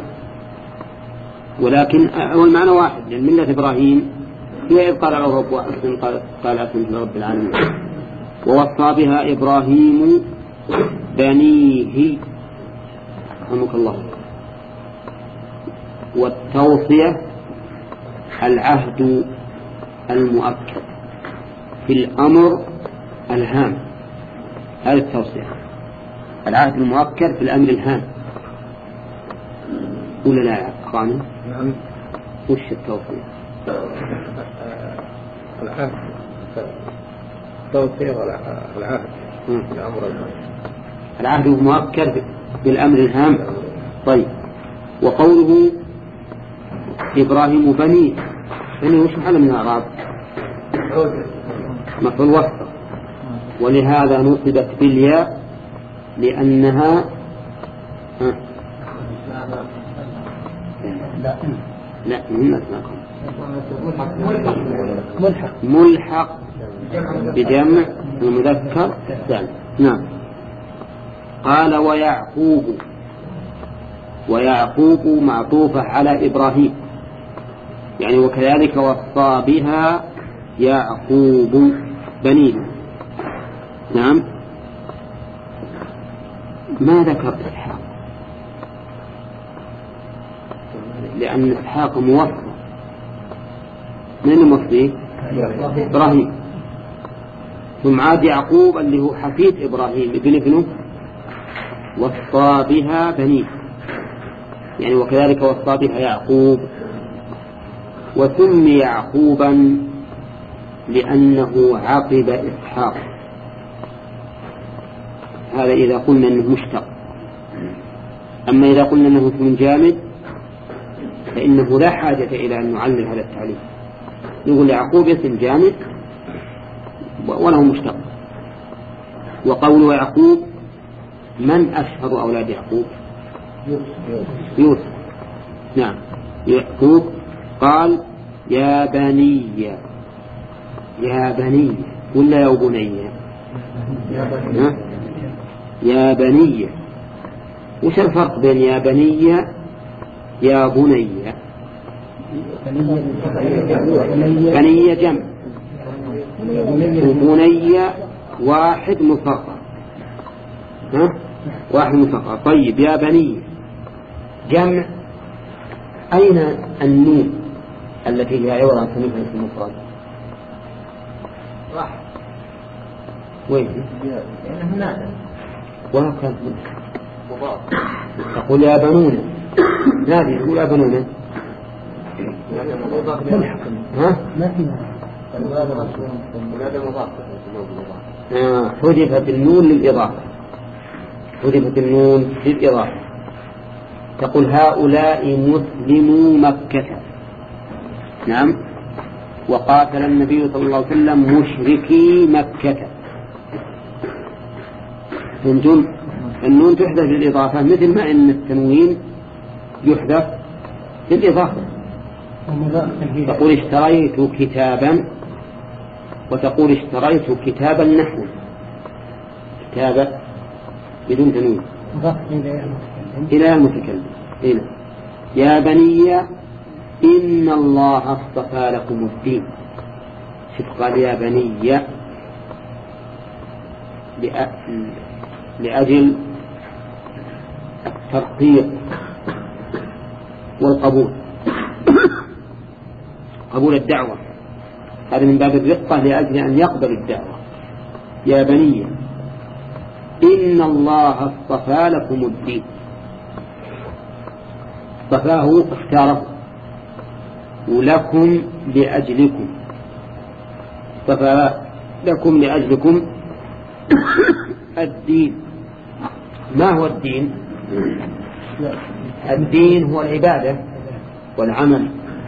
ولكن المعنى واحد، لأن ملة إبراهيم هي إذ قال له رب وأسلم قال أسلمت لرب العالمين. ووصى بها إبراهيم بنيه، رحمك الله. والتوصية العهد المؤكد في الأمر الهام، هذه التوصية، العهد المؤكد في الأمر الهام، ولا لا يا أخواني؟ نعم. وش التوصية؟ العهد التوصية والعهد الأمر الهام، العهد المؤكد بالأمر الهام. طيب، وقوله إبراهيم بني بني وش محل من الأعراب؟ مفعول وسط، ولهذا نصبت بالياء لأنها ها. لا لا من أسماءكم ملحق ملحق بجمع المذكر الثاني. نعم. قال ويعقوب، ويعقوب معطوفة على إبراهيم، يعني وكذلك وصى بها يعقوب بنيه. نعم. ما ذكر إسحاق لأن إسحاق موصى، من الموصي؟ إبراهيم. ثم عاد يعقوب اللي هو حفيد إبراهيم ابن ابنه وصى بها بنيه، يعني وكذلك وصى بها يعقوب. وسمي يعقوبا لأنه عقب إسحاق، هذا إذا قلنا أنه مشتق. أما إذا قلنا أنه اسم جامد فإنه لا حاجة إلى أن نعلل هذا التعليل، نقول يعقوب اسم جامد وله مشتق. وقول يعقوب من أشهر أولاد يعقوب؟ يوسف. نعم. يعقوب قال يا بني، يا بني ولا يا بني؟ يا بني. وش الفرق بين يا بني يا بني؟ بني جمع وبني واحد مصغر، ها واحد مصغر. طيب يا بني جمع، أين النون التي هي عبارة عن سميها اسم مفرد؟ راح وين؟ لأنه نادى وهكذا تقول يا بنون، نادي تقول يا بنون ها؟ ما في آه. حذفت النون للإضافة، حذفت النون للإضافة. تقول هؤلاء مسلمو مكة. نعم. وقاتل النبي صلى الله عليه وسلم مشركي مكة. النون تحذف للإضافة مثل ما إن التنوين يحذف للإضافة. تقول اشتريت كتابا وتقول اشتريت كتابا نحو، كتابا بدون تنوين إلى المتكلم. هنا يا بني إن الله اصطفى لكم الدين. شوف قال يا بني لأجل الترقيق والقبول، قبول الدعوة، هذا من باب الرقة لأجل أن يقبل الدعوة. يا بني إن الله اصطفى لكم الدين، اصطفاه اختاره، ولكم لأجلكم، اصطفى لكم لأجلكم الدين. ما هو الدين؟ الدين هو العبادة والعمل،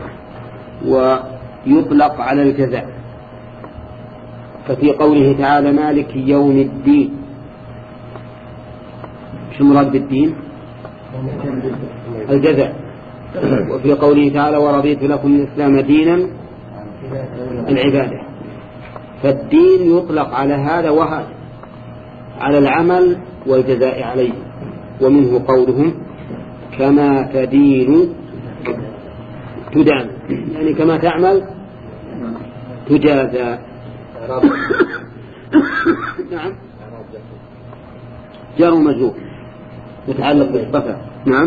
ويطلق على الجزاء. ففي قوله تعالى مالك يوم الدين، شو مراد بالدين؟ الجزاء. وفي قوله تعالى ورضيت لكم الإسلام دينا العبادة. فالدين يطلق على هذا وهذا، على العمل والجزاء عليه. ومنه قولهم كما تدين تدان، يعني كما تعمل تجازى. نعم. جار ومجرور يتعلق بالصفة. نعم.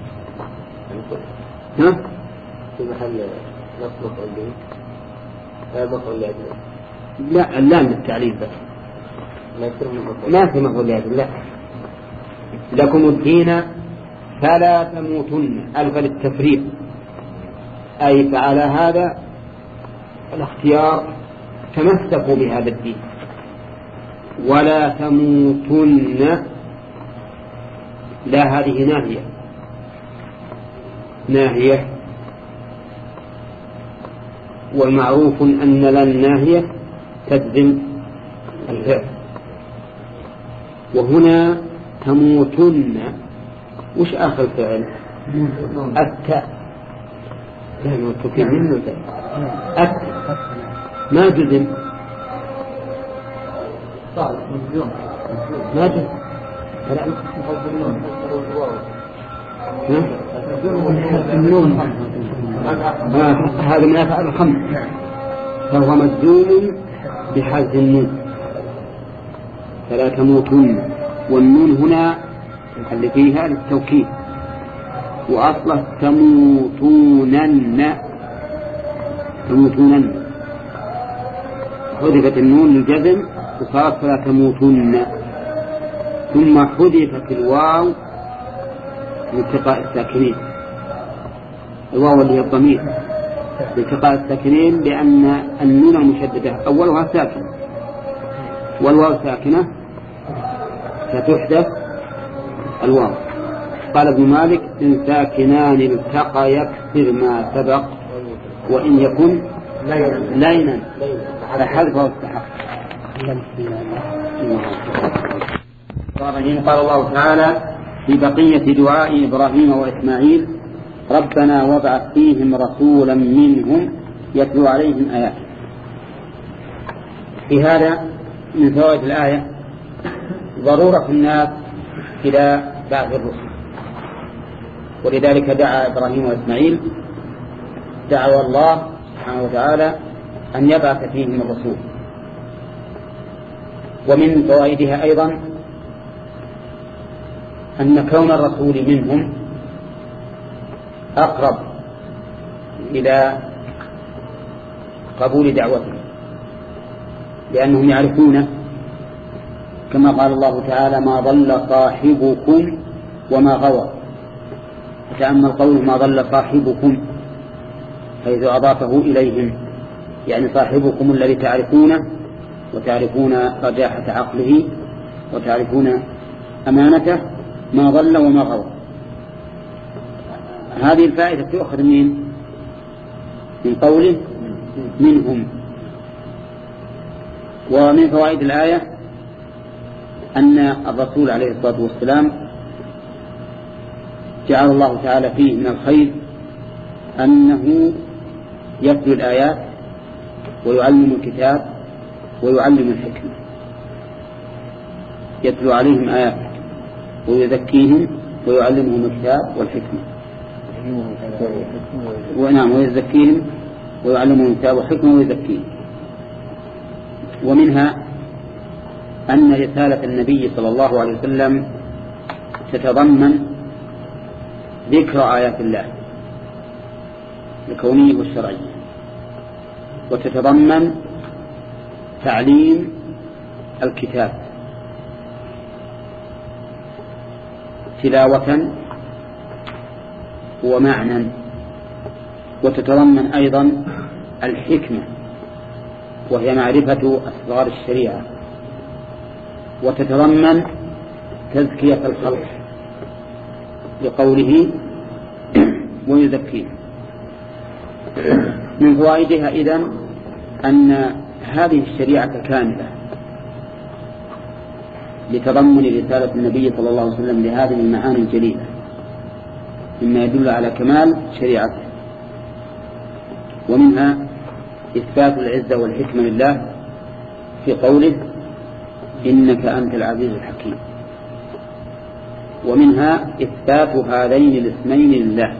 ها؟ في محل نص مفعول به، لا مفعول لأجله. لا اللام للتعليل بس، ما يصير مفعول. ما في مفعول لأجله. لا. لكم الدين فلا تموتن، ألف للتفريق، أي فعلى هذا الاختيار تمسكوا بهذا الدين. ولا تموتن، لا هذه ناهية، ناهية، والمعروف أن لا الناهية تجزم الفعل. وهنا تموتن، وش آخر الفعل؟ التاء. لا نوتك منه التاء ما جزم، ما جزم. هذا من أفعال الخمس، فهو مجزوم بحذف النون، فلا تموتن. والنون هنا اللي فيها للتوكيد، وأصله تموتونن، تموتونن، حذفت النون للجزم وصارت فلا تموتن، ثم حذفت الواو لالتقاء الساكنين، الواو اللي هي الضمير لالتقاء الساكنين، لأن النون المشددة أولها ساكن والواو ساكنة فتحذف الواو. قال ابن مالك: إن ساكنان التقى يكسر ما سبق، وإن يكن لينا فحذفه استحق. قال الله تعالى في بقية دعاء إبراهيم وإسماعيل: ربنا وابعث فيهم رسولا منهم يتلو عليهم آياتك. في هذا من فوائد الآية ضرورة الناس إلى بعث الرسل، ولذلك دعا إبراهيم وإسماعيل، دعوا الله سبحانه وتعالى أن يبعث فيهم الرسول. ومن فوائدها أيضا أن كون الرسول منهم أقرب إلى قبول دعوته، لأنهم يعرفونه، كما قال الله تعالى: ما ضل صاحبكم وما غوى. فتأمل قوله ما ضل صاحبكم، حيث أضافه إليهم، يعني صاحبكم الذي تعرفونه وتعرفون رجاحة عقله وتعرفون أمانته، ما ضل وما غوى. هذه الفائدة تؤخذ من من قوله منهم. ومن فوائد الآية أن الرسول عليه الصلاة والسلام جعل الله تعالى فيه من الخير أنه يتلو الآيات ويعلم الكتاب ويعلم الحكمة، يتلو عليهم آيات ويزكيهم ويعلمهم الكتاب والحكمة، ونعم ويزكيهم ويعلمهم الكتاب والحكمة ويزكيهم. ومنها أن رسالة النبي صلى الله عليه وسلم تتضمن ذكر آيات الله الكونية والشرعية، وتتضمن تعليم الكتاب تلاوة ومعنى، وتتضمن أيضا الحكمة وهي معرفة أسرار الشريعة، وتتضمن تزكية الخلق لقوله ويزكيه. من فوائدها إذن أن هذه الشريعة كاملة لتضمن رسالة النبي صلى الله عليه وسلم لهذه المعاني الجليلة، مما يدل على كمال شريعته. ومنها إثبات العزة والحكمة لله في قوله إنك أنت العزيز الحكيم. ومنها إثبات هذين الاسمين لله،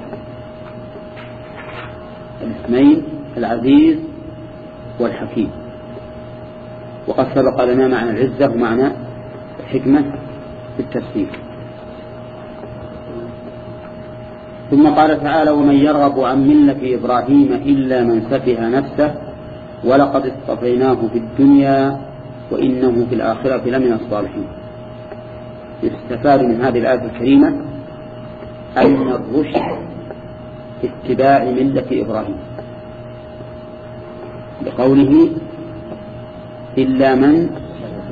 الاسمين العزيز والحكيم. وقد سبق لنا معنى العزة ومعنى الحكمة في التفسير. ثم قال تعالى: ومن يرغب عن ملة إبراهيم إلا من سفه نفسه ولقد اصطفيناه في الدنيا وإنه في الآخرة لمن الصالحين. يستفاد من هذه الآية الكريمة أن الرشد اتباع ملة إبراهيم، بقوله إلا من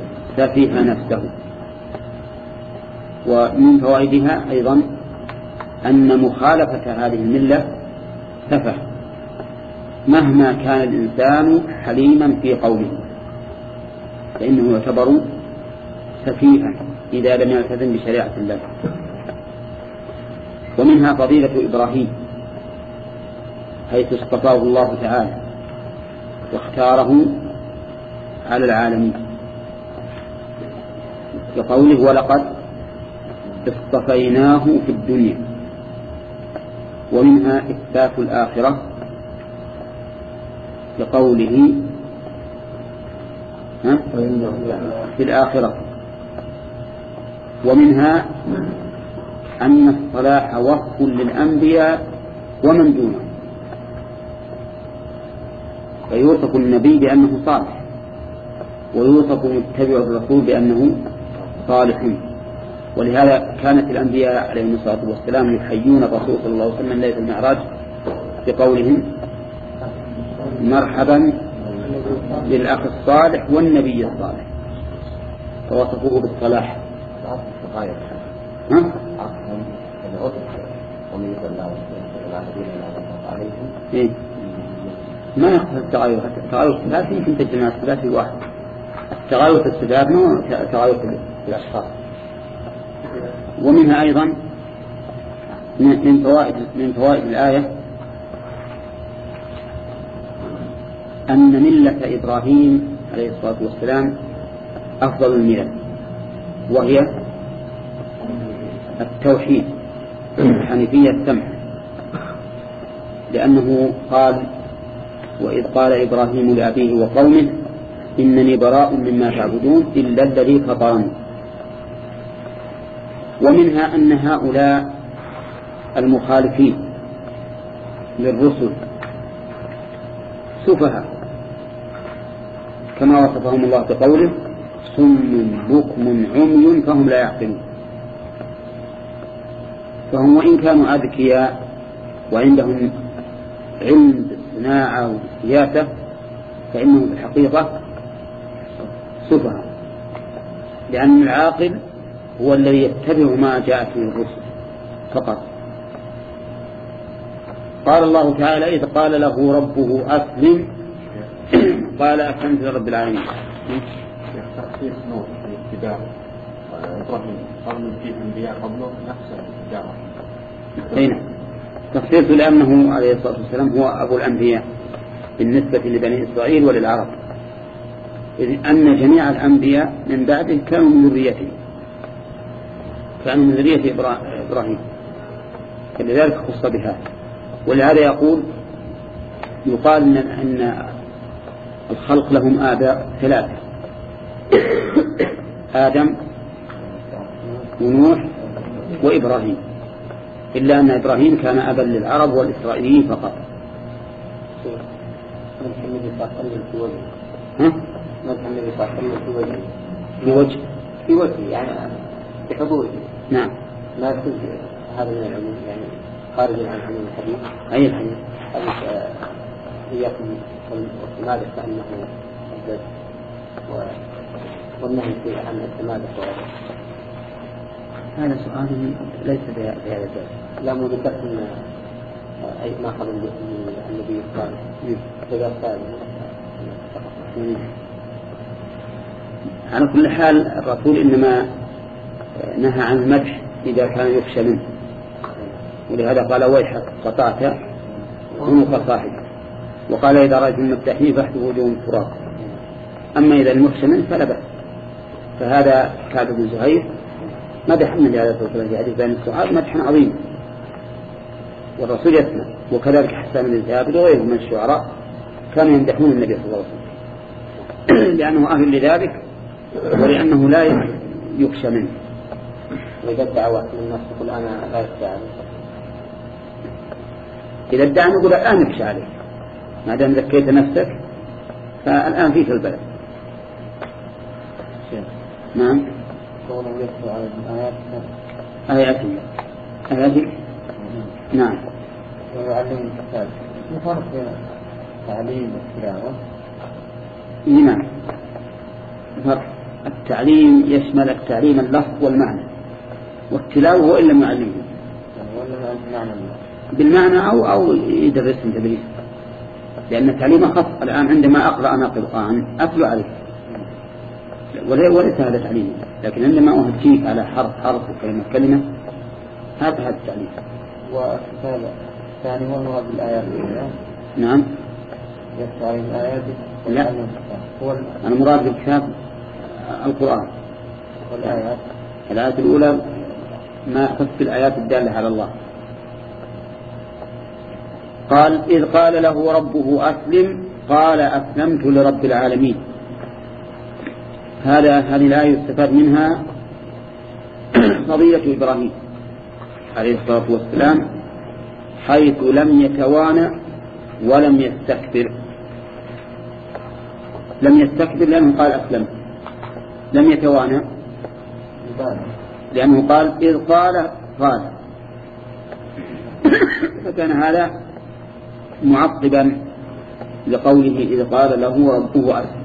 سفه نفسه. ومن فوائدها أيضا أن مخالفة هذه الملة سفه، مهما كان الإنسان حليما في قوله فإنه يعتبر سفيها إذا لم يلتزم بشريعة الله. ومنها فضيلة إبراهيم حيث اصطفاه الله تعالى واختاره على العالمين كقوله ولقد اصطفيناه في الدنيا. ومنها إثبات الآخرة كقوله في الآخرة. ومنها أن الصلاح وصف للأنبياء ومن دونه، فيوصف النبي بأنه صالح ويوصف متبع الرسول بأنه صالح. ولهذا كانت الأنبياء عليهم الصلاة والسلام يحيون الرسول صلى الله عليه وسلم ليلة المعراج بقولهم مرحبا للأخ الصالح والنبي الصالح، فوصفوه بالصلاح. ها؟ إيه؟ ما يقصد التغاير، التغاير الثلاثي يمكن تجمع الثلاثي واحد، التغاير في الصفات مو تغاير في الأشخاص. ومنها أيضا من فوائد من فوائد الآية أن ملة إبراهيم عليه الصلاة والسلام أفضل الملل، وهي التوحيد الحنيفية السمحة، لأنه قال وإذ قال إبراهيم لأبيه وقومه إنني براء مما تعبدون إلا الذي فطرني. ومنها أن هؤلاء المخالفين للرسل سفهاء كما وصفهم الله بقوله صم بكم عمي فهم لا يعقلون. فهم وإن كانوا أذكياء وعندهم علم بالصناعة والسياسة فإنهم في الحقيقة سفهاء، لأن العاقل هو الذي يتبع ما جاءت به الرسل فقط. قال الله تعالى إذ قال له ربه أسلم قال أسلمت لرب العالمين. تخصيص نوح الاتباع إبراهيم قبل فيه أنبياء قبله نفس الاتباع. أين تخصيصه لأنه عليه الصلاة والسلام هو أبو الأنبياء بالنسبة لبني إسرائيل وللعرب، إذ أن جميع الأنبياء من بعده كانوا من ذريته، كانوا من ذرية إبراهيم، فلذلك خص بها. ولهذا يقول يقال أن الخلق لهم آباء ثلاثة، آدم ونوح وإبراهيم، إلا أن إبراهيم كان أبا للعرب والإسرائيليين فقط. ها؟ في وجه في وجه يعني في حضوره. نعم. لا يكون هذا من العلوم يعني خارج عن علم الحديث. أي الحديث؟ إياكم والسمادة فإنه الزج والنهي عن السمادة وغيره. هذا سؤال ليس بهذا الجزء. لا مو ذكرت أن أي ما قبل النبي الصالح ذكر صالح. على كل حال الرسول إنما نهى عن المدح إذا كان يخشى منه، ولهذا قال ويحك قطعت عنق صاحبه، وقال إذا رأيتم المدحين فاحذوا وجوههم التراب. أما إذا المخشى منه فلا بأس. فهذا كعب بن زهير مدح النبي عليه الصلاة والسلام في حديث بين الصحابة مدحا عظيما، والرسول يسمع. وكذلك حسان بن ثابت وغيره من الشعراء كانوا يمدحون النبي صلى الله عليه وسلم لأنه أهل لذلك ولأنه لا يخشى منه. وإذا ادعى الناس يقول أنا لا أدعى، إذا ادعى نقول الآن نخشى عليه، ما دام ذكيت نفسك فالآن فيك البلد. نعم. قوله يتلو على الآيات آيات آيات نعم. ويعلم الكتاب. الفرق بين التعليم والتلاوة؟ نعم. فرق. التعليم يشمل التعليم اللفظ والمعنى، والتلاوة هو إن لم يعلمه. ولا بالمعنى بالمعنى أو أو يدرسهم تدريس، لأن التعليم أخف. الآن عندما أقرأ أنا قرآن أتلو عليه وليس هذا تعليم، لكن عندما أهجيك على حرف حرف وكلمة كلمة هذا هذا التعليم. وهذا الثاني هو المراد بالآيات. نعم. يفتح الآيات. لا. هو المراد بالكتاب القرآن. والآيات. الآية الأولى ما يخص بالآيات الدالة على الله. قال إذ قال له ربه أسلم قال أسلمت لرب العالمين. هذا هذه الآية يستفاد منها قضية إبراهيم عليه الصلاة والسلام، حيث لم يتوانى ولم يستكبر. لم يستكبر لأنه قال أسلمت، لم يتوانى لأنه قال إذ قال قال، فكان هذا معقبا لقوله إذ قال له ربه أسلم.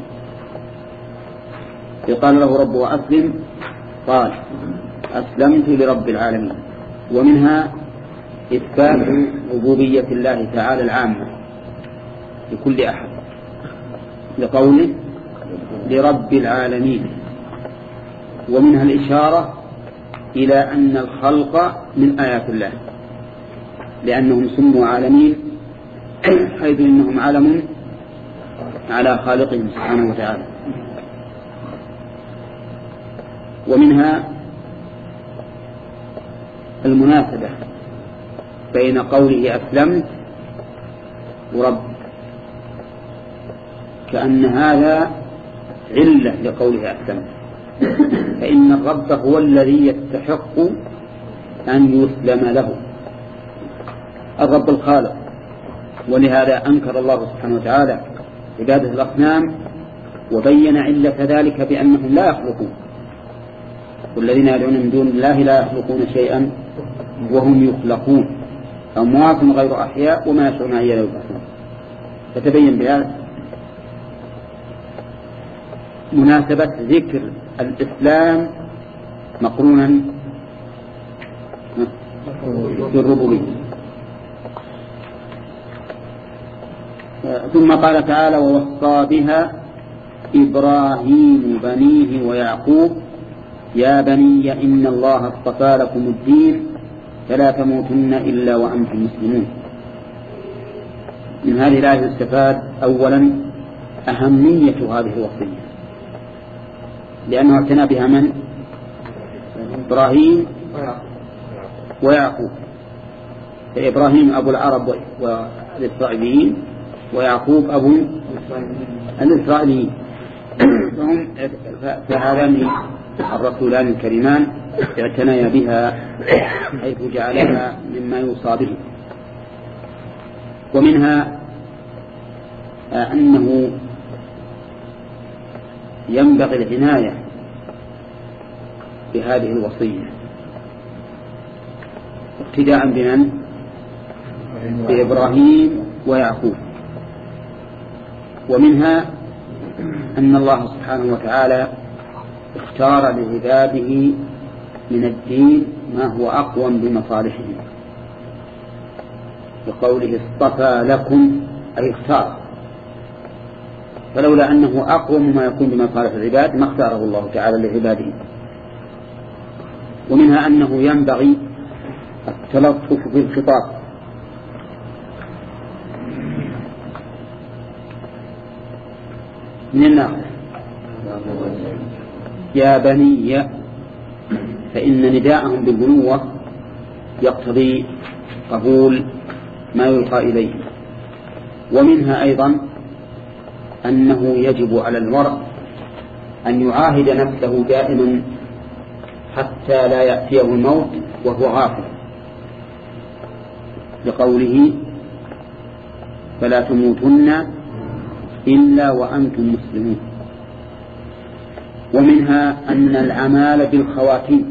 إذ قال له ربه أسلم قال أسلمت لرب العالمين. ومنها إثبات ربوبية الله تعالى العامة لكل أحد لقوله لرب العالمين. ومنها الإشارة إلى أن الخلق من آيات الله، لأنهم سموا عالمين حيث إنهم علم على خالقهم سبحانه وتعالى. ومنها المناسبة بين قوله أسلمت ورب، كأن هذا علة لقوله أسلمت، فإن الرب هو الذي يستحق أن يسلم له، الرب الخالق. ولهذا أنكر الله سبحانه وتعالى عبادة الأصنام وبين علة ذلك بأنهم لا يخلقون، والذين يدعون من دون الله لا يخلقون شيئا وهم يخلقون، أموات غير أحياء وما يشعرون أيان يبعثون. فتبين بهذا مناسبة ذكر الإسلام مقرونا بالربوبية. ثم قال تعالى ووصى بها إبراهيم بنيه ويعقوب يا بني إن الله اصطفى لكم الدين فلا تموتن إلا وأنتم مسلمون. من هذه الآية استفاد أولا أهمية هذه الوصية، لأنه اعتنى بها من؟ إبراهيم ويعقوب. فإبراهيم أبو العرب والإسرائيليين، ويعقوب أبو الإسرائيليين، فهم فهذان الرسولان الكريمان اعتنيا بها حيث جعلها مما يوصى به. ومنها أنه ينبغي العناية بهذه الوصية ابتداء بمن؟ بإبراهيم ويعقوب. ومنها أن الله سبحانه وتعالى اختار لعباده من الدين ما هو أقوم بمصالحهم، بقوله اصطفى لكم أي اختار، فلولا أنه أقوم ما يكون بمصالح العباد ما اختاره الله تعالى لعباده. ومنها أنه ينبغي التلطف في الخطاب، من الناقل يا بني، فإن نداءهم بالبنوة يقتضي قبول ما يلقى إليه. ومنها أيضا أنه يجب على المرء أن يعاهد نفسه دائما حتى لا يأتيه الموت وهو غافل، لقوله فلا تموتن إلا وأنتم مسلمون. ومنها أن الأعمال بالخواتيم،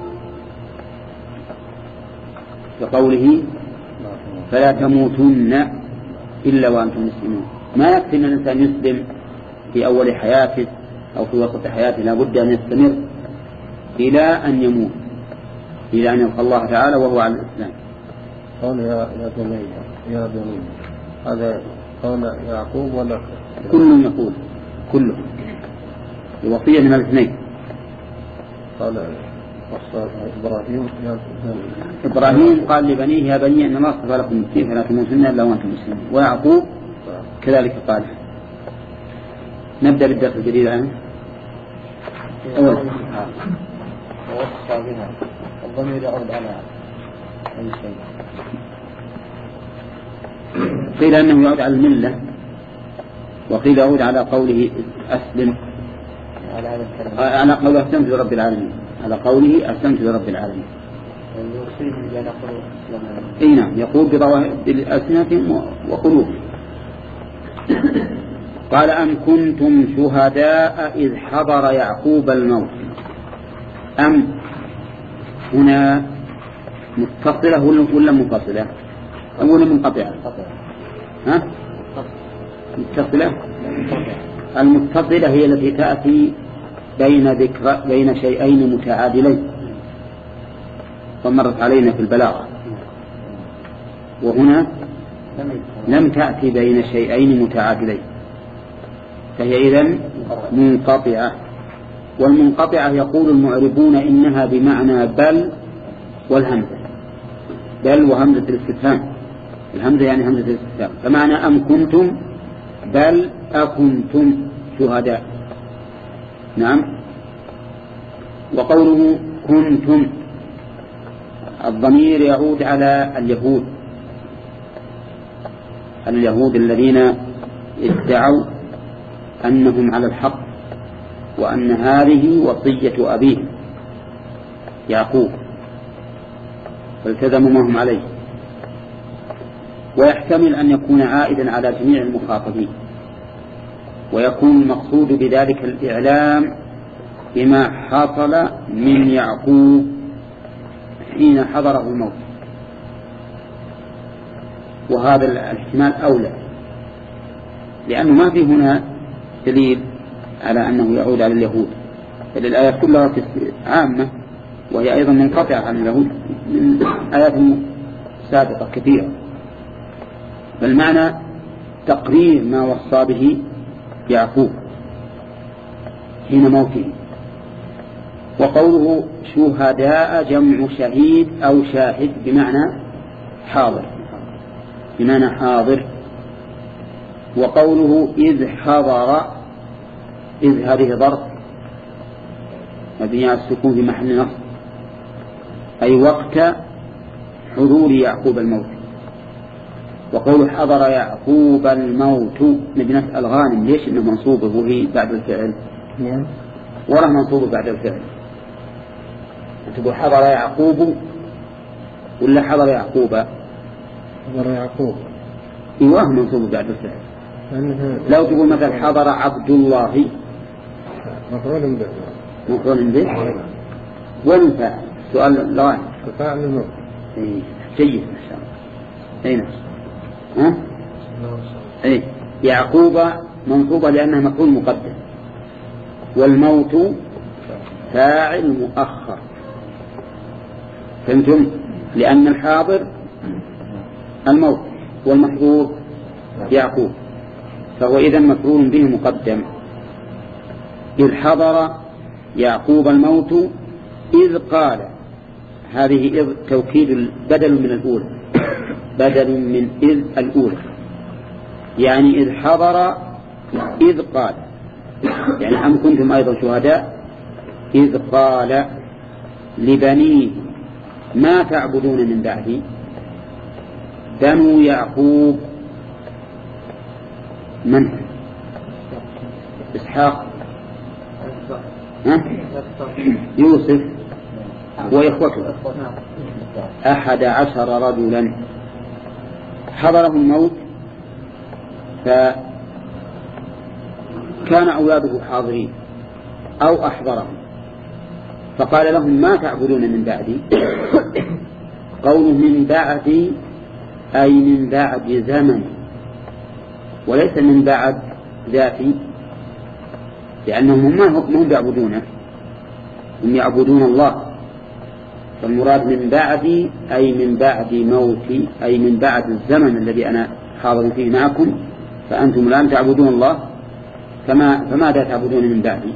لقوله فلا تموتن إلا وأنتم مسلمون. ما يكفي أن الإنسان يسلم في أول حياته أو في وسط حياته، لا بد أن يستمر إلى أن يموت، إلى أن يلقى الله تعالى وهو على الإسلام. قال يا يا بني يا بني هذا قال يعقوب ولا كل يقول كله الوصية من الاثنين. قال إبراهيم يا بني إبراهيم قال لبنيه يا بني إن الله اصطفى لكم الدين فلا تموتن إلا وأنتم مسلمون. ويعقوب كذلك قال. نبدأ بالدرس الجديد الآن. أول ووصى بها الضمير يعود على أي شيء. قيل أنه يعود على الملة وقيل يعود على قوله أسلم على هذا الكلام على قوله أسلمت لرب العالمين على قوله أسلمت لرب العالمين. يوصيهم بأن يقولوا أسلم. أي نعم يقول بألسنتهم وقلوبهم. قال أم كنتم شهداء إذ حضر يعقوب الموت. أم هنا متصلة ولا منفصلة ولا منقطعة؟ ها؟ متصلة. المتصلة هي التي تأتي بين ذكر بين شيئين متعادلين ومرت علينا في البلاغة، وهنا لم تأتي بين شيئين متعادلين فهي إذن منقطعة. والمنقطعة يقول المعربون إنها بمعنى بل والهمزة، بل وهمزة الاستفهام. الهمزة يعني همزة الاستفهام. فمعنى أم كنتم بل أكنتم شهداء. نعم. وقوله كنتم الضمير يعود على اليهود اليهود الذين ادعوا أنهم على الحق وأن هذه وصية أبيهم يعقوب فالتزموا ما هم عليه. ويحتمل أن يكون عائدا على جميع المخاطبين، ويكون المقصود بذلك الإعلام بما حصل من يعقوب حين حضره الموت. وهذا الاحتمال أولى لأنه ما في هنا دليل على أنه يعود على اليهود، بل الآيات كلها عامة وهي أيضا منقطعة عن اليهود من آيات سابقة كثيرة. فالمعنى تقرير ما وصى به يعقوب حين موته. وقوله شهداء جمع شهيد أو شاهد بمعنى حاضر بمعنى حاضر. وقوله إذ حضر إذ هذه ظرف مبني على السكون في محل نصب أي وقت حضور يعقوب الموت. وقوله حضر يعقوب الموت نبي نسأل غانم ليش إنه منصوبه وهي بعد الفعل ولا منصوبه بعد الفعل؟ تقول حضر يعقوب ولا حضر يعقوب؟ حضر يعقوب إيوه منصوبه بعد الفعل. لو تقول مثلا حضر عبد الله مفعول به مفعول به وين الفاعل؟ سؤال لغاية الفاعل الموت. إيه جيد ما شاء الله. أين ها؟ إيه يعقوب منصوبة لأنها مفعول مقدم والموت فاعل مؤخر. فهمتم؟ لأن الحاضر الموت والمحظور يعقوب فهو إذن مفعول به مقدم. إذ حضر يعقوب الموت إذ قال هذه إذ توكيد بدل من الأولى بدل من إذ الأولى يعني إذ حضر إذ قال يعني أم كنتم أيضا شهداء إذ قال لبنيه ما تعبدون من بعدي. بنو يعقوب من إسحاق ها؟ يوسف وإخوته أحد عشر رجلا. حضرهم الموت فكان أولاده حاضرين أو أحضرهم فقال لهم ما تعبدون من بعدي. قوله من بعدي أي من بعد زمن وليس من بعد ذاتي لأنهم ما هم يعبدونه هم يعبدون الله فالمراد من بعدي أي من بعد موتي، أي من بعد الزمن الذي أنا حاضر فيه معكم، فأنتم الآن تعبدون الله، فما فماذا تعبدون من بعدي؟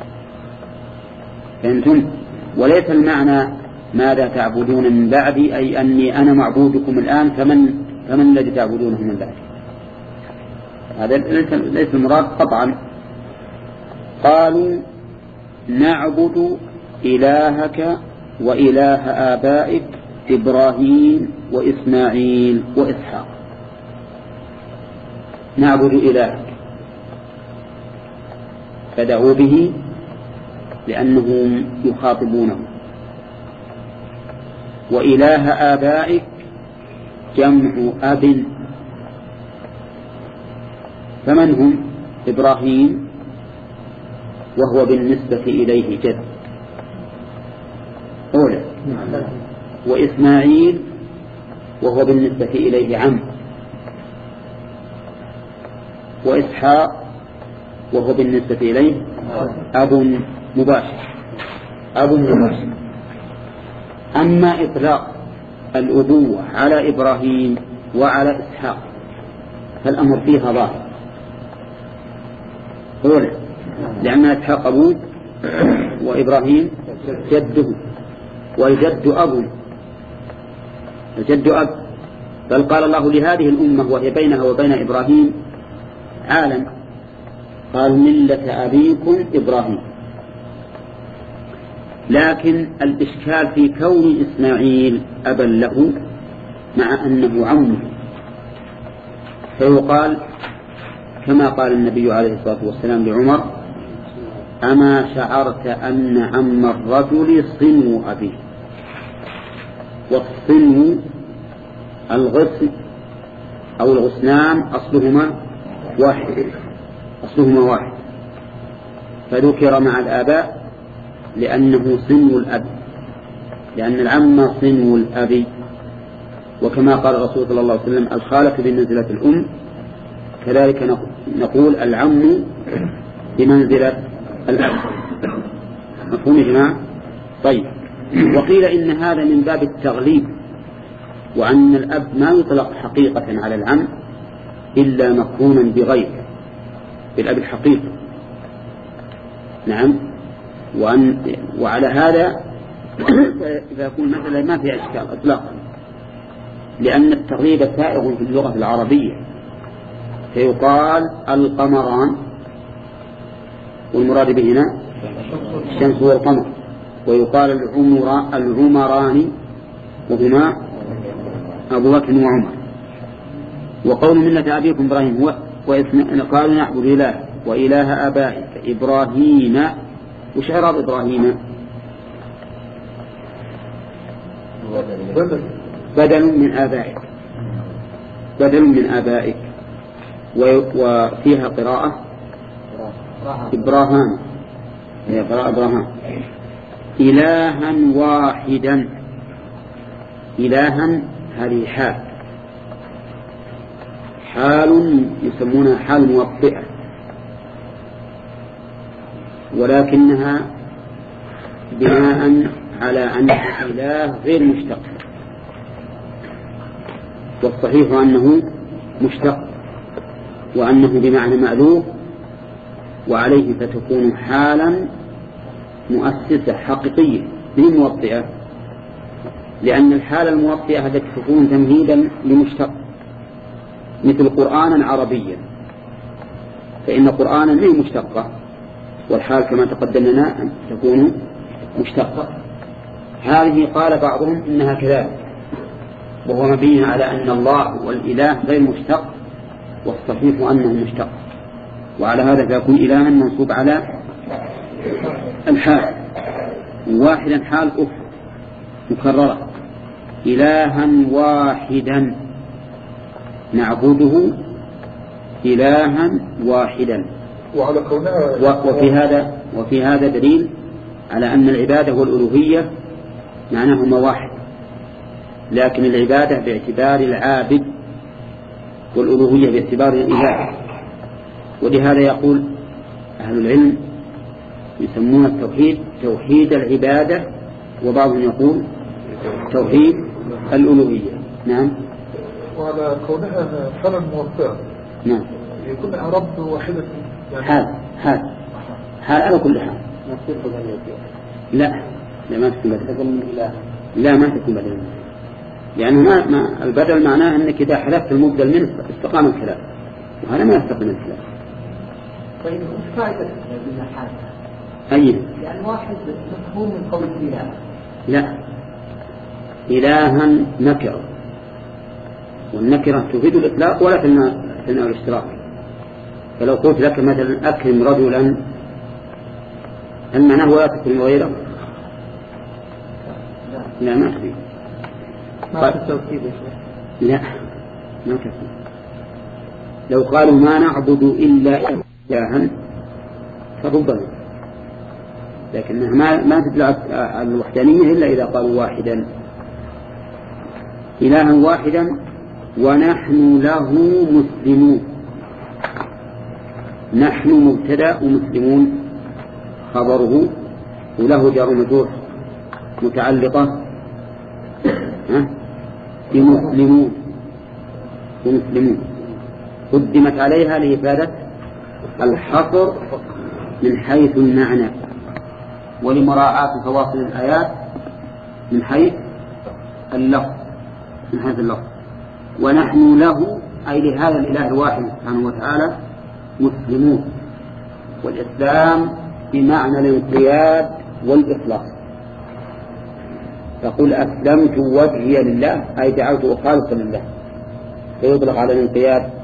فأنتم، وليس المعنى ماذا تعبدون من بعدي أي أني أنا معبودكم الآن، فمن فمن الذي تعبدونه من بعدي؟ هذا ليس المراد قطعا. قالوا نعبد إلهك وإله آبائك إبراهيم وإسماعيل وإسحاق. نعبد إلهك فدعوا به لأنهم يخاطبونه، وإله آبائك جمع أب، فمن هم؟ إبراهيم وهو بالنسبة إليه جد أولى، وإسماعيل وهو بالنسبة إليه عم، وإسحاق وهو بالنسبة إليه أب مباشر أب مباشر. أما إطلاق الأبوة على إبراهيم وعلى إسحاق فالأمر فيها ظاهر أولا، لأن إسحاق أبوه وإبراهيم جده، والجد أب، الجد أب. بل قال الله لهذه الأمة وهي بينها وبين إبراهيم عالم، قال ملة أبيكم إبراهيم. لكن الإشكال في كون إسماعيل أبا له مع أنه عمه، فيقال كما قال النبي عليه الصلاة والسلام لعمر: أما شعرت أن عم الرجل صنو أبيه؟ والصنو الغصن أو الغصنان أصلهما واحد أصلهما واحد فذكر مع الآباء لأنه صنو الأب، لأن العم صنو الأب. وكما قال الرسول صلى الله عليه وسلم: الخالة بمنزلة الأم، كذلك نقول العم بمنزلة الأب. مفهوم يا جماعة؟ طيب. وقيل إن هذا من باب التغليب، وأن الأب ما يطلق حقيقة على العم إلا مقرونا بغير بالأب الحقيقي. نعم. وأن وعلى هذا فيكون مثلا ما فيها إشكال إطلاقا، لأن التغليب سائغ في اللغة العربية، فيقال القمران، والمراد به هنا الشمس والقمر، ويقال العمر العمران وهما أبو بكر وعمر. وقول ملة أبيكم إبراهيم هو قالوا نعبد إله وإله آبائك إبراهيم. وش إعراب إبراهيم؟ بدل من آبائك، بدل من آبائك. وفيها قراءة إبراهام، هي قراءة إبراهام. إلها واحدا، إلها هذه حال، حال يسمونها حال موطئة، ولكنها بناء على أن الإله غير مشتق، والصحيح أنه مشتق وأنه بمعنى مألوف، وعليه فتكون حالا مؤسسة حقيقية من موطئة، لأن الحالة الموطئة التي تكون تمهيدا لمشتق، مثل قرآنا عربيا، فإن قرآنا غير مشتقة، والحال كما تقدم لنا تكون مشتقة. هذه قال بعضهم إنها كذلك، وهو مبين على أن الله والإله غير مشتق، والصحيح أنه مشتق، وعلى هذا فيكون إلها منصوب على الحال، واحدا حال أخرى مكررة، إلها واحدا نعبده إلها واحدا. وعلى كونها وفي هذا وفي هذا دليل على أن العبادة والألوهية معناهما واحد، لكن العبادة باعتبار العابد والألوهية باعتبار الإله. ولهذا يقول أهل العلم يسمون التوحيد توحيد العبادة، وبعضهم يقول توحيد الألوهية. نعم. وعلى كونها فعلا موفقة. نعم. يكون رب واحدة يعني. حال حال حال على كل حال. لا لا ما تكون بدل. لا ما تكون بدل. لأنه ما, ما البدل معناه أنك إذا حذفت المبدل منه استقام الكلام، وهذا ما يستقيم الكلام. طيب وش فائدة من حال؟ أي؟ يعني واحد مفهوم من قول إله. لا، إلها نكرة، والنكرة تفيد الإطلاق ولا تمنع الاشتراك. فلو قلت لك مثلا أكرم رجلا، هل معناه ولا تكرم غيره؟ لا ما تفيد. ما في التوكيد يا شيخ. لا ما تفيد. لو قالوا ما نعبد إلا إلها فربما، لكنها ما ما تدل على الوحدانية إلا إذا قالوا واحدا، إلها واحدا ونحن له مسلمون. نحن مبتدأ ومسلمون خبره، وله جار ومجرور متعلقة بمسلمون ومسلمون قدمت عليها لإفادة الحصر من حيث المعنى ولمراعاة فواصل الآيات من حيث اللفظ من حيث اللفظ. ونحن له أي لهذا الإله الواحد سبحانه وتعالى مسلمون، والإسلام بمعنى الانقياد والإخلاص. يقول أسلمت وجهي لله أي جعلته خالصا لله، فيطلق على الانقياد